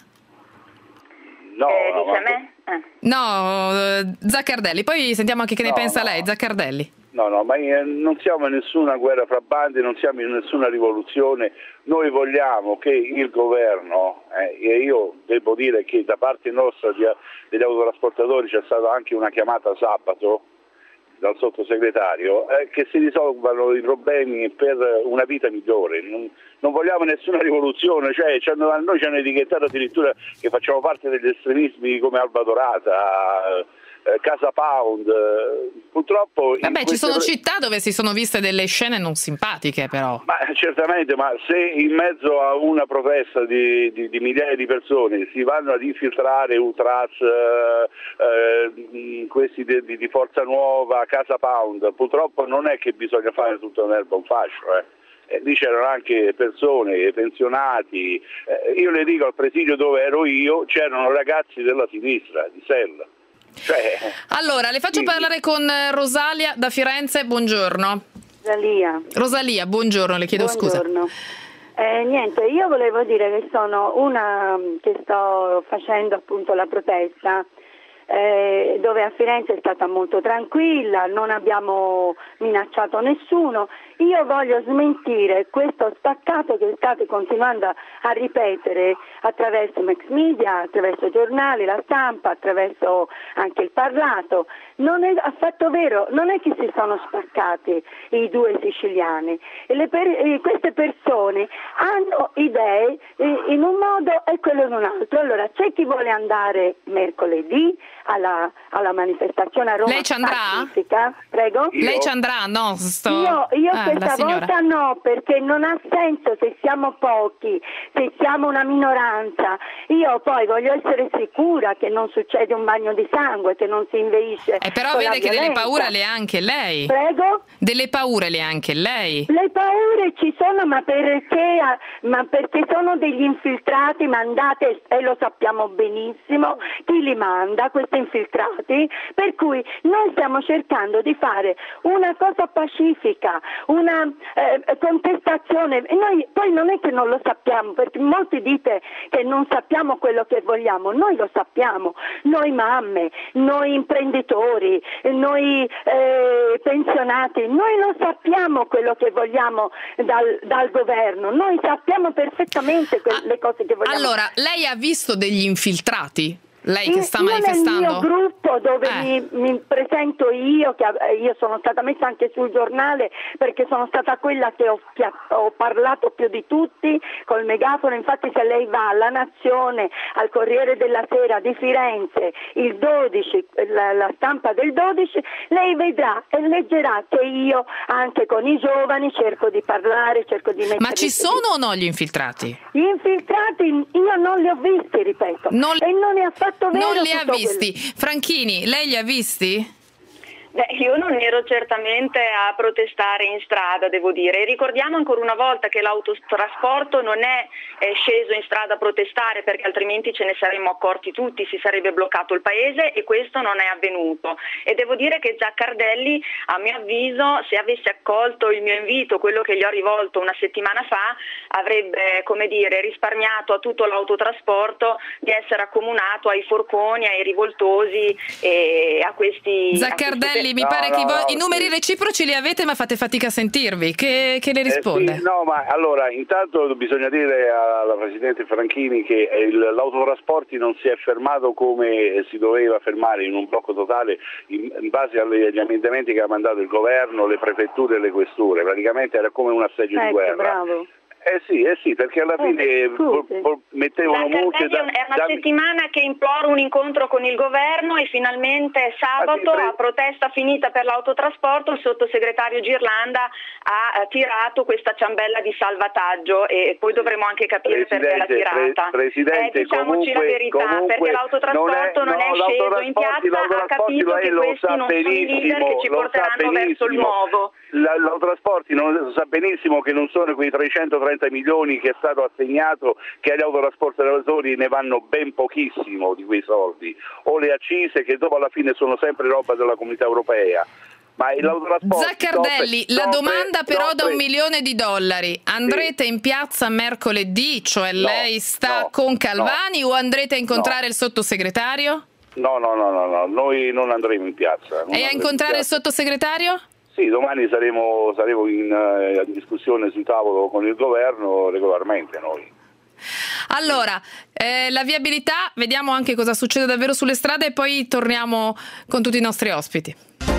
No, eh, dice ma... a me? Eh. No, Zaccardelli, poi sentiamo anche che ne no, pensa no. lei, Zaccardelli. No, no, ma non siamo in nessuna guerra fra bande, non siamo in nessuna rivoluzione, noi vogliamo che il governo, eh, e io devo dire che da parte nostra di, degli autotrasportatori c'è stata anche una chiamata sabato dal sottosegretario, eh, che si risolvano i problemi per una vita migliore, non, non vogliamo nessuna rivoluzione, cioè ci hanno, noi ci hanno etichettato addirittura che facciamo parte degli estremismi come Alba Dorata, Eh, Casa Pound, eh, purtroppo... Vabbè, ci sono pre... città dove si sono viste delle scene non simpatiche però. Ma certamente, ma se in mezzo a una protesta di, di, di migliaia di persone si vanno ad infiltrare Ultras, eh, eh, questi di, di Forza Nuova, Casa Pound, purtroppo non è che bisogna fare tutto un'erba un fascio, eh. Eh, lì c'erano anche persone, pensionati, eh, io le dico al presidio dove ero io c'erano ragazzi della sinistra, di S E L. Cioè, allora, le faccio quindi parlare con Rosalia da Firenze, buongiorno. Rosalia. Rosalia, buongiorno, le chiedo buongiorno. scusa. Eh, niente, io volevo dire che sono una che sto facendo appunto la protesta eh, dove a Firenze è stata molto tranquilla, non abbiamo minacciato nessuno. Io voglio smentire questo staccato che state continuando a ripetere attraverso mass media, attraverso i giornali, la stampa, attraverso anche il parlato. Non è affatto vero, non è che si sono spaccati i due siciliani. E le per, e queste persone hanno idee in un modo e quello in un altro. Allora c'è chi vuole andare mercoledì alla, alla manifestazione a Roma. Lei ci andrà? Pacifica. Prego? Io? Lei ci andrà? No, sto... Io, io ah, questa volta no, perché non ha senso se siamo pochi, se siamo una minoranza. Io poi voglio essere sicura che non succede un bagno di sangue, che non si inveisce. Eh, però vede che delle paure le ha anche lei. Prego? Delle paure le ha anche lei. Le paure ci sono, ma perché, ma perché sono degli infiltrati mandati, e lo sappiamo benissimo chi li manda, questi infiltrati, per cui noi stiamo cercando di fare una cosa pacifica, una eh, contestazione, e noi poi non è che non lo sappiamo, perché molti dite che non sappiamo quello che vogliamo, noi lo sappiamo, noi mamme, noi imprenditori, noi eh, pensionati, noi lo sappiamo quello che vogliamo dal, dal governo, noi sappiamo perfettamente que- le cose che vogliamo. Allora, lei ha visto degli infiltrati? Lei che sta io manifestando? Nel mio gruppo dove eh. mi, mi presento io, che io sono stata messa anche sul giornale perché sono stata quella che ho, ho parlato più di tutti col megafono. Infatti se lei va alla Nazione, al Corriere della Sera di Firenze, il dodici, la, la stampa del dodici, lei vedrà e leggerà che io anche con i giovani cerco di parlare, cerco di mettere... Ma ci sono o no gli infiltrati? Gli infiltrati io non li ho visti, ripeto, non... e non ne ha fatto non li ha visti. Quello. Franchini, lei li ha visti? Beh, io non ero certamente a protestare in strada, devo dire. E ricordiamo ancora una volta che l'autotrasporto non è, è sceso in strada a protestare, perché altrimenti ce ne saremmo accorti tutti, si sarebbe bloccato il paese, e questo non è avvenuto. E devo dire che Zaccardelli, a mio avviso, se avesse accolto il mio invito, quello che gli ho rivolto una settimana fa, avrebbe, come dire, risparmiato a tutto l'autotrasporto di essere accomunato ai forconi, ai rivoltosi e a questi... Zaccardelli, mi no, pare no, che vo- no, i numeri sì. reciproci li avete, ma fate fatica a sentirvi. Che, che le risponde? Eh sì, no, ma allora, intanto bisogna dire alla Presidente Franchini che il, l'autotrasporti non si è fermato come si doveva fermare in un blocco totale in, in base agli, agli emendamenti che ha mandato il governo, le prefetture e le questure. Praticamente era come un assedio ecco, di guerra. Bravo. Eh sì, eh sì, perché alla fine eh, po- po- mettevano multe da, è una da... settimana che imploro un incontro con il governo, e finalmente sabato, a protesta finita per l'autotrasporto, il sottosegretario Girlanda ha tirato questa ciambella di salvataggio, e poi dovremo anche capire perché l'ha tirata. Pre- Presidente, eh, diciamoci comunque, la verità, comunque perché l'autotrasporto non è, non è no, sceso in piazza, ha capito che questi non sono i leader che ci porteranno verso il nuovo. L'autotrasporti non, sa benissimo che non sono quei trecentotrenta milioni che è stato assegnato, che agli autotrasportatori ne vanno ben pochissimo di quei soldi, o le accise che dopo alla fine sono sempre roba della Comunità Europea. Ma Zaccardelli, troppe, la troppe, domanda però troppe... da un milione di dollari: andrete sì. in piazza mercoledì, cioè no, lei sta no, con Calvani, no, o andrete a incontrare no. il sottosegretario? No, no, no, no, no, noi non andremo in piazza. E a incontrare il sottosegretario? Sì, domani saremo, saremo in uh, discussione sul tavolo con il governo regolarmente noi. Allora, eh, la viabilità, vediamo anche cosa succede davvero sulle strade e poi torniamo con tutti i nostri ospiti.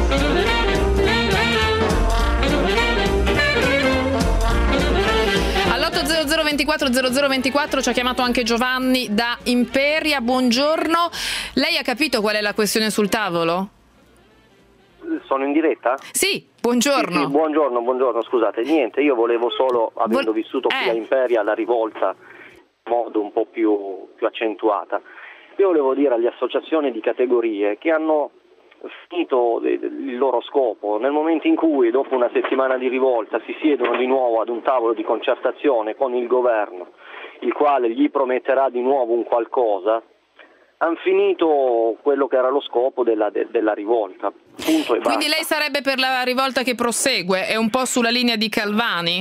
All'otto zero zero ventiquattro zero zero ventiquattro ci ha chiamato anche Giovanni da Imperia, buongiorno. Lei ha capito qual è la questione sul tavolo? Sono in diretta? Sì, buongiorno. Sì, sì, buongiorno, buongiorno, scusate, niente, io volevo solo, avendo Vol- vissuto qui eh. a Imperia la rivolta in modo un po' più, più accentuata, io volevo dire alle associazioni di categorie che hanno finito il loro scopo, nel momento in cui dopo una settimana di rivolta si siedono di nuovo ad un tavolo di concertazione con il governo, il quale gli prometterà di nuovo un qualcosa, hanno finito quello che era lo scopo della, de, della rivolta. Punto e Quindi basta. lei sarebbe per la rivolta che prosegue? È un po' sulla linea di Calvani?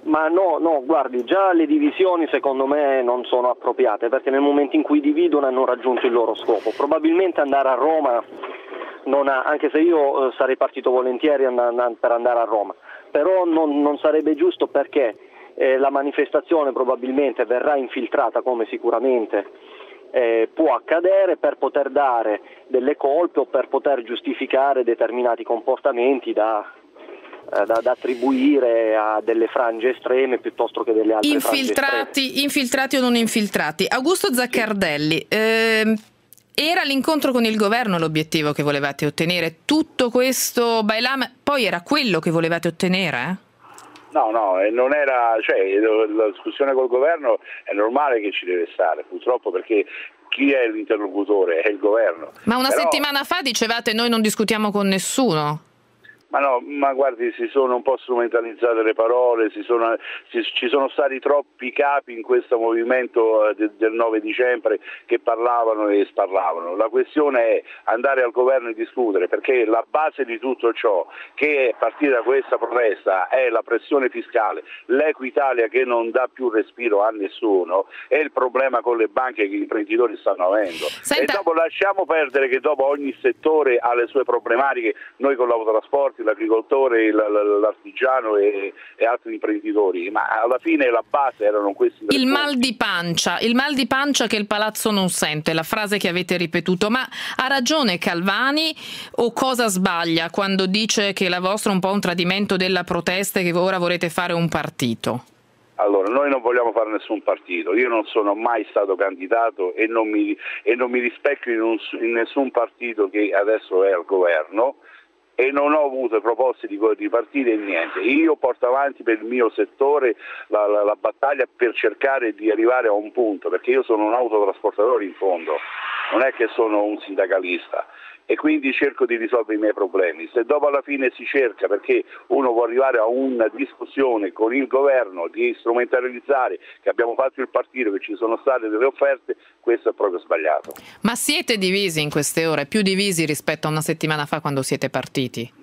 Ma no, no, guardi, già le divisioni secondo me non sono appropriate, perché nel momento in cui dividono hanno raggiunto il loro scopo. Probabilmente andare a Roma, non ha, anche se io eh, sarei partito volentieri and- and- per andare a Roma, però non, non sarebbe giusto, perché eh, la manifestazione probabilmente verrà infiltrata, come sicuramente eh, può accadere, per poter dare delle colpe o per poter giustificare determinati comportamenti da... Da, da attribuire a delle frange estreme piuttosto che delle altre infiltrati, frange infiltrati o non infiltrati. Augusto Zaccardelli, ehm, era l'incontro con il governo l'obiettivo che volevate ottenere? Tutto questo bailam poi era quello che volevate ottenere? Eh? No, no, non era, cioè la discussione col governo è normale che ci deve stare, purtroppo, perché chi è l'interlocutore? È il governo. Ma una Però... settimana fa dicevate noi non discutiamo con nessuno. Ma no, ma guardi, si sono un po' strumentalizzate le parole, si sono, si, ci sono stati troppi capi in questo movimento eh, de, del nove dicembre che parlavano e sparlavano. La questione è andare al governo e discutere, perché la base di tutto ciò che è partita da questa protesta è la pressione fiscale, l'Equitalia che non dà più respiro a nessuno, è il problema con le banche che gli imprenditori stanno avendo. Senta... E dopo lasciamo perdere che dopo ogni settore ha le sue problematiche, noi con l'autotrasporto, l'agricoltore, l'artigiano e, e altri imprenditori, ma alla fine la base erano questi. Il mal di pancia, il mal di pancia che il palazzo non sente, la frase che avete ripetuto, ma ha ragione Calvani o cosa sbaglia quando dice che la vostra è un po' un tradimento della protesta e che ora vorrete fare un partito? Allora, noi non vogliamo fare nessun partito, io non sono mai stato candidato e non mi, e non mi rispecchio in, un, in nessun partito che adesso è al governo, e non ho avuto proposte di, di partiti e niente. Io porto avanti per il mio settore la, la, la battaglia per cercare di arrivare a un punto, perché io sono un autotrasportatore in fondo, non è che sono un sindacalista, e quindi cerco di risolvere i miei problemi. Se dopo alla fine si cerca, perché uno può arrivare a una discussione con il governo di strumentalizzare che abbiamo fatto il partito, che ci sono state delle offerte, questo è proprio sbagliato. Ma siete divisi in queste ore, più divisi rispetto a una settimana fa quando siete partiti?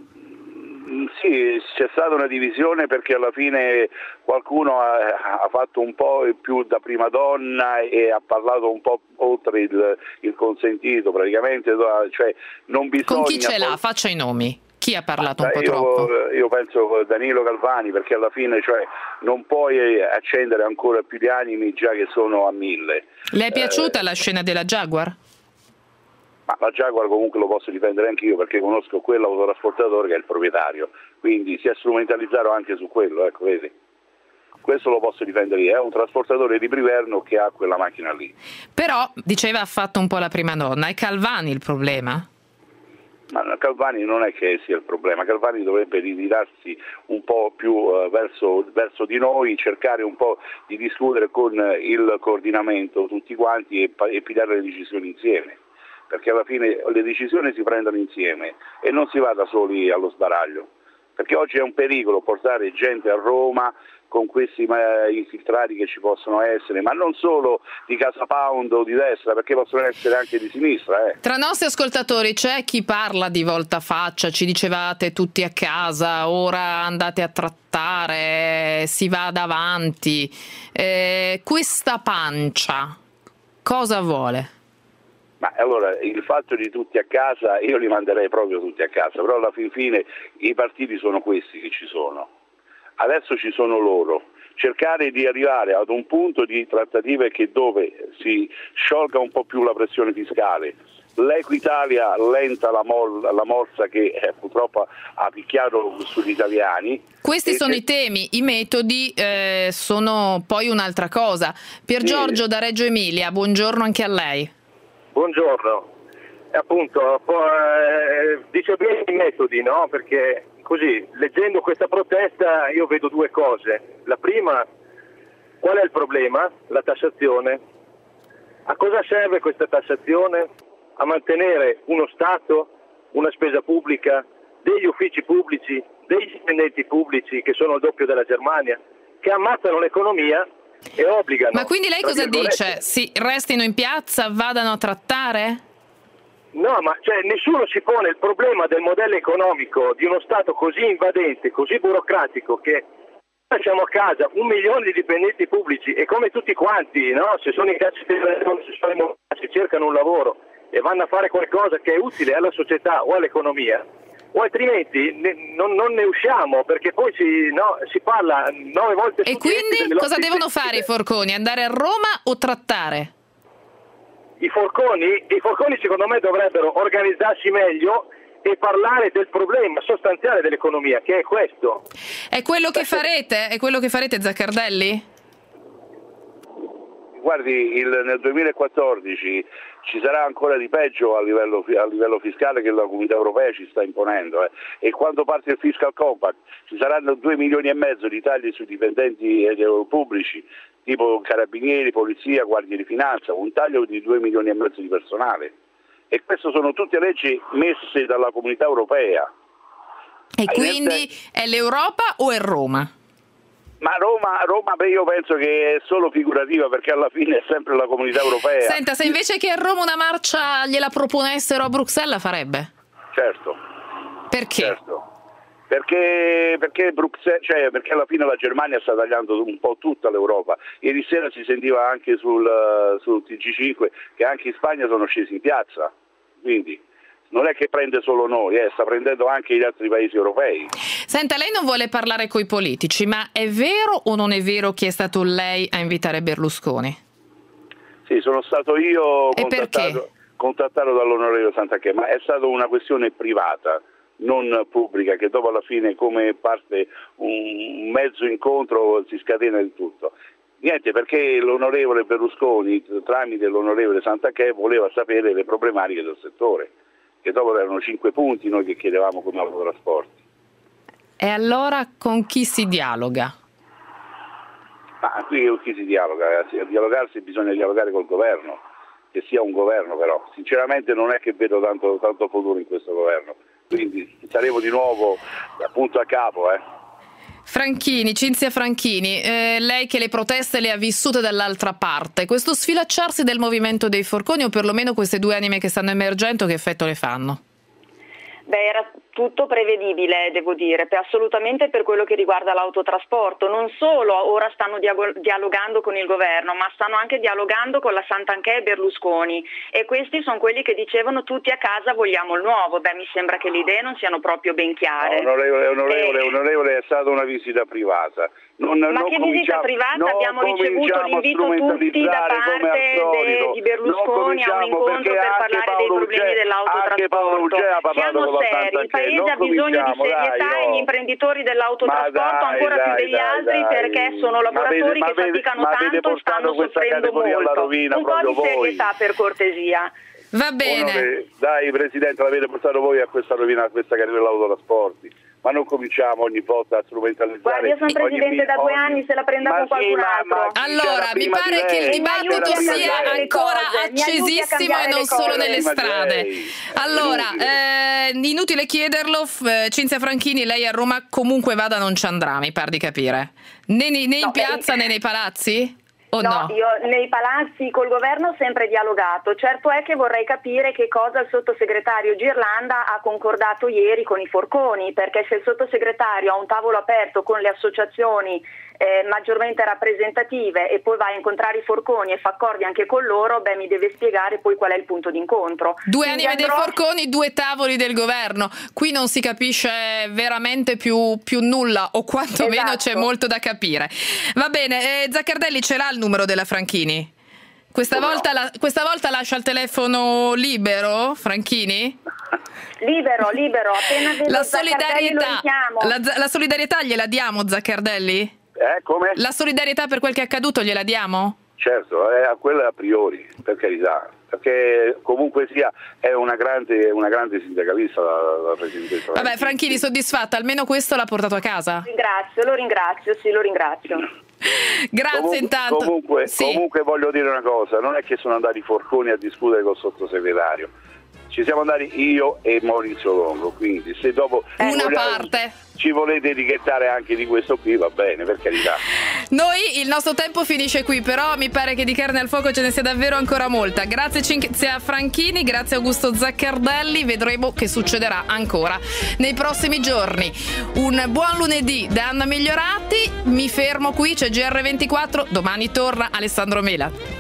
Sì, c'è stata una divisione perché alla fine qualcuno ha, ha fatto un po' più da prima donna e ha parlato un po' oltre il, il consentito, praticamente, cioè non bisogna... Con chi ce l'ha? Faccia i nomi. Chi ha parlato un po' io, troppo? Io penso Danilo Calvani, perché alla fine, cioè, non puoi accendere ancora più di animi già che sono a mille. Le è piaciuta eh, la scena della Jaguar? Ma la Jaguar comunque lo posso difendere anch'io, perché conosco quell'autotrasportatore che è il proprietario, quindi si è strumentalizzato anche su quello, ecco, vedi. Questo lo posso difendere io, è un trasportatore di Priverno che ha quella macchina lì. Però, diceva, ha fatto un po' la prima donna, è Calvani il problema? Ma Calvani non è che sia il problema, Calvani dovrebbe ritirarsi un po' più uh, verso, verso di noi, cercare un po' di discutere con il coordinamento tutti quanti e, e pigliare le decisioni insieme, perché alla fine le decisioni si prendono insieme e non si va da soli allo sbaraglio, perché oggi è un pericolo portare gente a Roma con questi infiltrati che ci possono essere, ma non solo di Casa Pound o di destra, perché possono essere anche di sinistra. Eh. Tra i nostri ascoltatori c'è chi parla di voltafaccia, ci dicevate tutti a casa, ora andate a trattare, si va davanti. Eh, questa pancia cosa vuole? Ma allora, il fatto di tutti a casa, io li manderei proprio tutti a casa, però alla fin fine i partiti sono questi che ci sono. Adesso ci sono loro, cercare di arrivare ad un punto di trattative che dove si sciolga un po' più la pressione fiscale, l'Equitalia lenta la, mol, la morsa che eh, purtroppo ha picchiato sugli italiani. Questi sono se... i temi, i metodi eh, sono poi un'altra cosa. Pier Giorgio sì. Da Reggio Emilia, buongiorno anche a lei. Buongiorno, appunto eh, dice bene i metodi, no? Perché così, leggendo questa protesta io vedo due cose. La prima, qual è il problema? La tassazione. A cosa serve questa tassazione? A mantenere uno Stato, una spesa pubblica, degli uffici pubblici, degli dipendenti pubblici che sono il doppio della Germania, che ammazzano l'economia e obbligano. Ma quindi lei cosa dice? Si restino in piazza, vadano a trattare? No, ma cioè, nessuno si pone il problema del modello economico di uno Stato così invadente, così burocratico, che siamo a casa un milione di dipendenti pubblici e come tutti quanti, no? Se sono in cassa si cercano un lavoro e vanno a fare qualcosa che è utile alla società o all'economia, o altrimenti ne, non, non ne usciamo, perché poi si, no, si parla nove volte su E quindi cosa devono sentite. fare i forconi? Andare a Roma o trattare? I forconi, I forconi secondo me dovrebbero organizzarsi meglio e parlare del problema sostanziale dell'economia, che è questo. È quello che farete? È quello che farete, Zaccardelli? Guardi, il, nel duemilaquattordici ci sarà ancora di peggio a livello, a livello fiscale che la Comunità Europea ci sta imponendo eh. E quando parte il Fiscal Compact ci saranno due milioni e mezzo di tagli sui dipendenti pubblici, tipo carabinieri, polizia, guardie di finanza, un taglio di due milioni e mezzo di personale. E queste sono tutte leggi messe dalla Comunità Europea. E quindi è l'Europa o è Roma? Ma Roma, Roma io penso che è solo figurativa, perché alla fine è sempre la Comunità Europea. Senta, se invece che a Roma una marcia gliela proponessero a Bruxelles, la farebbe? Certo. Perché? Certo. Perché, perché, Bruxelles, cioè, perché alla fine la Germania sta tagliando un po' tutta l'Europa. Ieri sera si sentiva anche sul, sul T G cinque che anche in Spagna sono scesi in piazza. Quindi non è che prende solo noi, eh, sta prendendo anche gli altri paesi europei. Senta, lei non vuole parlare coi politici, ma è vero o non è vero che è stato lei a invitare Berlusconi? Sì, sono stato io e contattato, contattato dall'onorevole Santanchè, ma è stata una questione privata, non pubblica, che dopo alla fine, come parte un mezzo incontro, si scatena il tutto. Niente, perché l'onorevole Berlusconi, tramite l'onorevole Santanchè, voleva sapere le problematiche del settore, che dopo erano cinque punti noi che chiedevamo come autotrasporti. E allora con chi si dialoga? Ma qui con chi si dialoga? A dialogarsi bisogna dialogare col governo, che sia un governo però. Sinceramente non è che vedo tanto, tanto futuro in questo governo, quindi saremo di nuovo appunto a capo, eh. Franchini, Cinzia Franchini, eh, lei che le proteste le ha vissute dall'altra parte, questo sfilacciarsi del movimento dei forconi, o perlomeno queste due anime che stanno emergendo, che effetto le fanno? Beh, era tutto prevedibile, devo dire, per, assolutamente per quello che riguarda l'autotrasporto. Non solo ora stanno diago- dialogando con il governo, ma stanno anche dialogando con la Santanchè e Berlusconi, e questi sono quelli che dicevano tutti a casa vogliamo il nuovo. Beh, mi sembra che le idee non siano proprio ben chiare. No, onorevole, onorevole, eh. onorevole, è stata una visita privata. Non, Ma non che visita privata? Abbiamo ricevuto l'invito tutti da parte de, di Berlusconi a un incontro per parlare dei problemi dell'autotrasporto. Siamo seri, il paese ha bisogno di serietà e gli imprenditori dell'autotrasporto ancora più degli altri, perché sono lavoratori che faticano tanto e stanno soffrendo molto. Un po' di serietà, per cortesia. Va bene. Onore, dai Presidente, l'avete portato voi a questa rovina, a questa carriera dell'autotrasporti. Ma non cominciamo ogni volta a strumentalizzare. Guarda, io sono Presidente da due anni, se la prenda con qualcun altro. Allora, mi pare che il dibattito sia ancora accesissimo e non solo nelle strade. Allora, eh, inutile chiederlo, Cinzia Franchini, lei a Roma comunque vada non ci andrà, mi par di capire. Né, né in piazza né nei palazzi? O no, no, io nei palazzi col governo ho sempre dialogato. Certo è che vorrei capire che cosa il sottosegretario Girlanda ha concordato ieri con i forconi, perché se il sottosegretario ha un tavolo aperto con le associazioni eh, maggiormente rappresentative e poi va a incontrare i forconi e fa accordi anche con loro, beh, mi deve spiegare poi qual è il punto d'incontro. Due Quindi anime andrò... dei forconi, due tavoli del governo. Qui non si capisce veramente più, più nulla, o quantomeno esatto. C'è molto da capire. Va bene, eh, Zaccardelli ce l'ha il numero della Franchini? Questa volta, la, questa volta lascia il telefono libero, Franchini? Libero, libero, appena vedo la Zaccardelli lo richiamo. La, la solidarietà gliela diamo, Zaccardelli? Eh, come? La solidarietà per quel che è accaduto gliela diamo? Certo, è a quella a priori, per carità, perché comunque sia è una grande, una grande sindacalista la, la Presidentessa. Vabbè, Franchini, soddisfatta, almeno questo l'ha portato a casa? Ringrazio, lo ringrazio, sì, lo ringrazio. Grazie. Comun- intanto. Comunque, sì. comunque voglio dire una cosa, non è che sono andati Forconi a discutere col sottosegretario. Ci siamo andati io e Maurizio Longo, quindi se dopo una vogliamo, parte ci volete etichettare anche di questo qui, va bene, per carità. Noi, il nostro tempo finisce qui, però mi pare che di carne al fuoco ce ne sia davvero ancora molta. Grazie Cinzia Franchini, grazie Augusto Zaccardelli, vedremo che succederà ancora nei prossimi giorni. Un buon lunedì da Anna Migliorati, mi fermo qui, c'è G R ventiquattro, domani torna Alessandro Mela.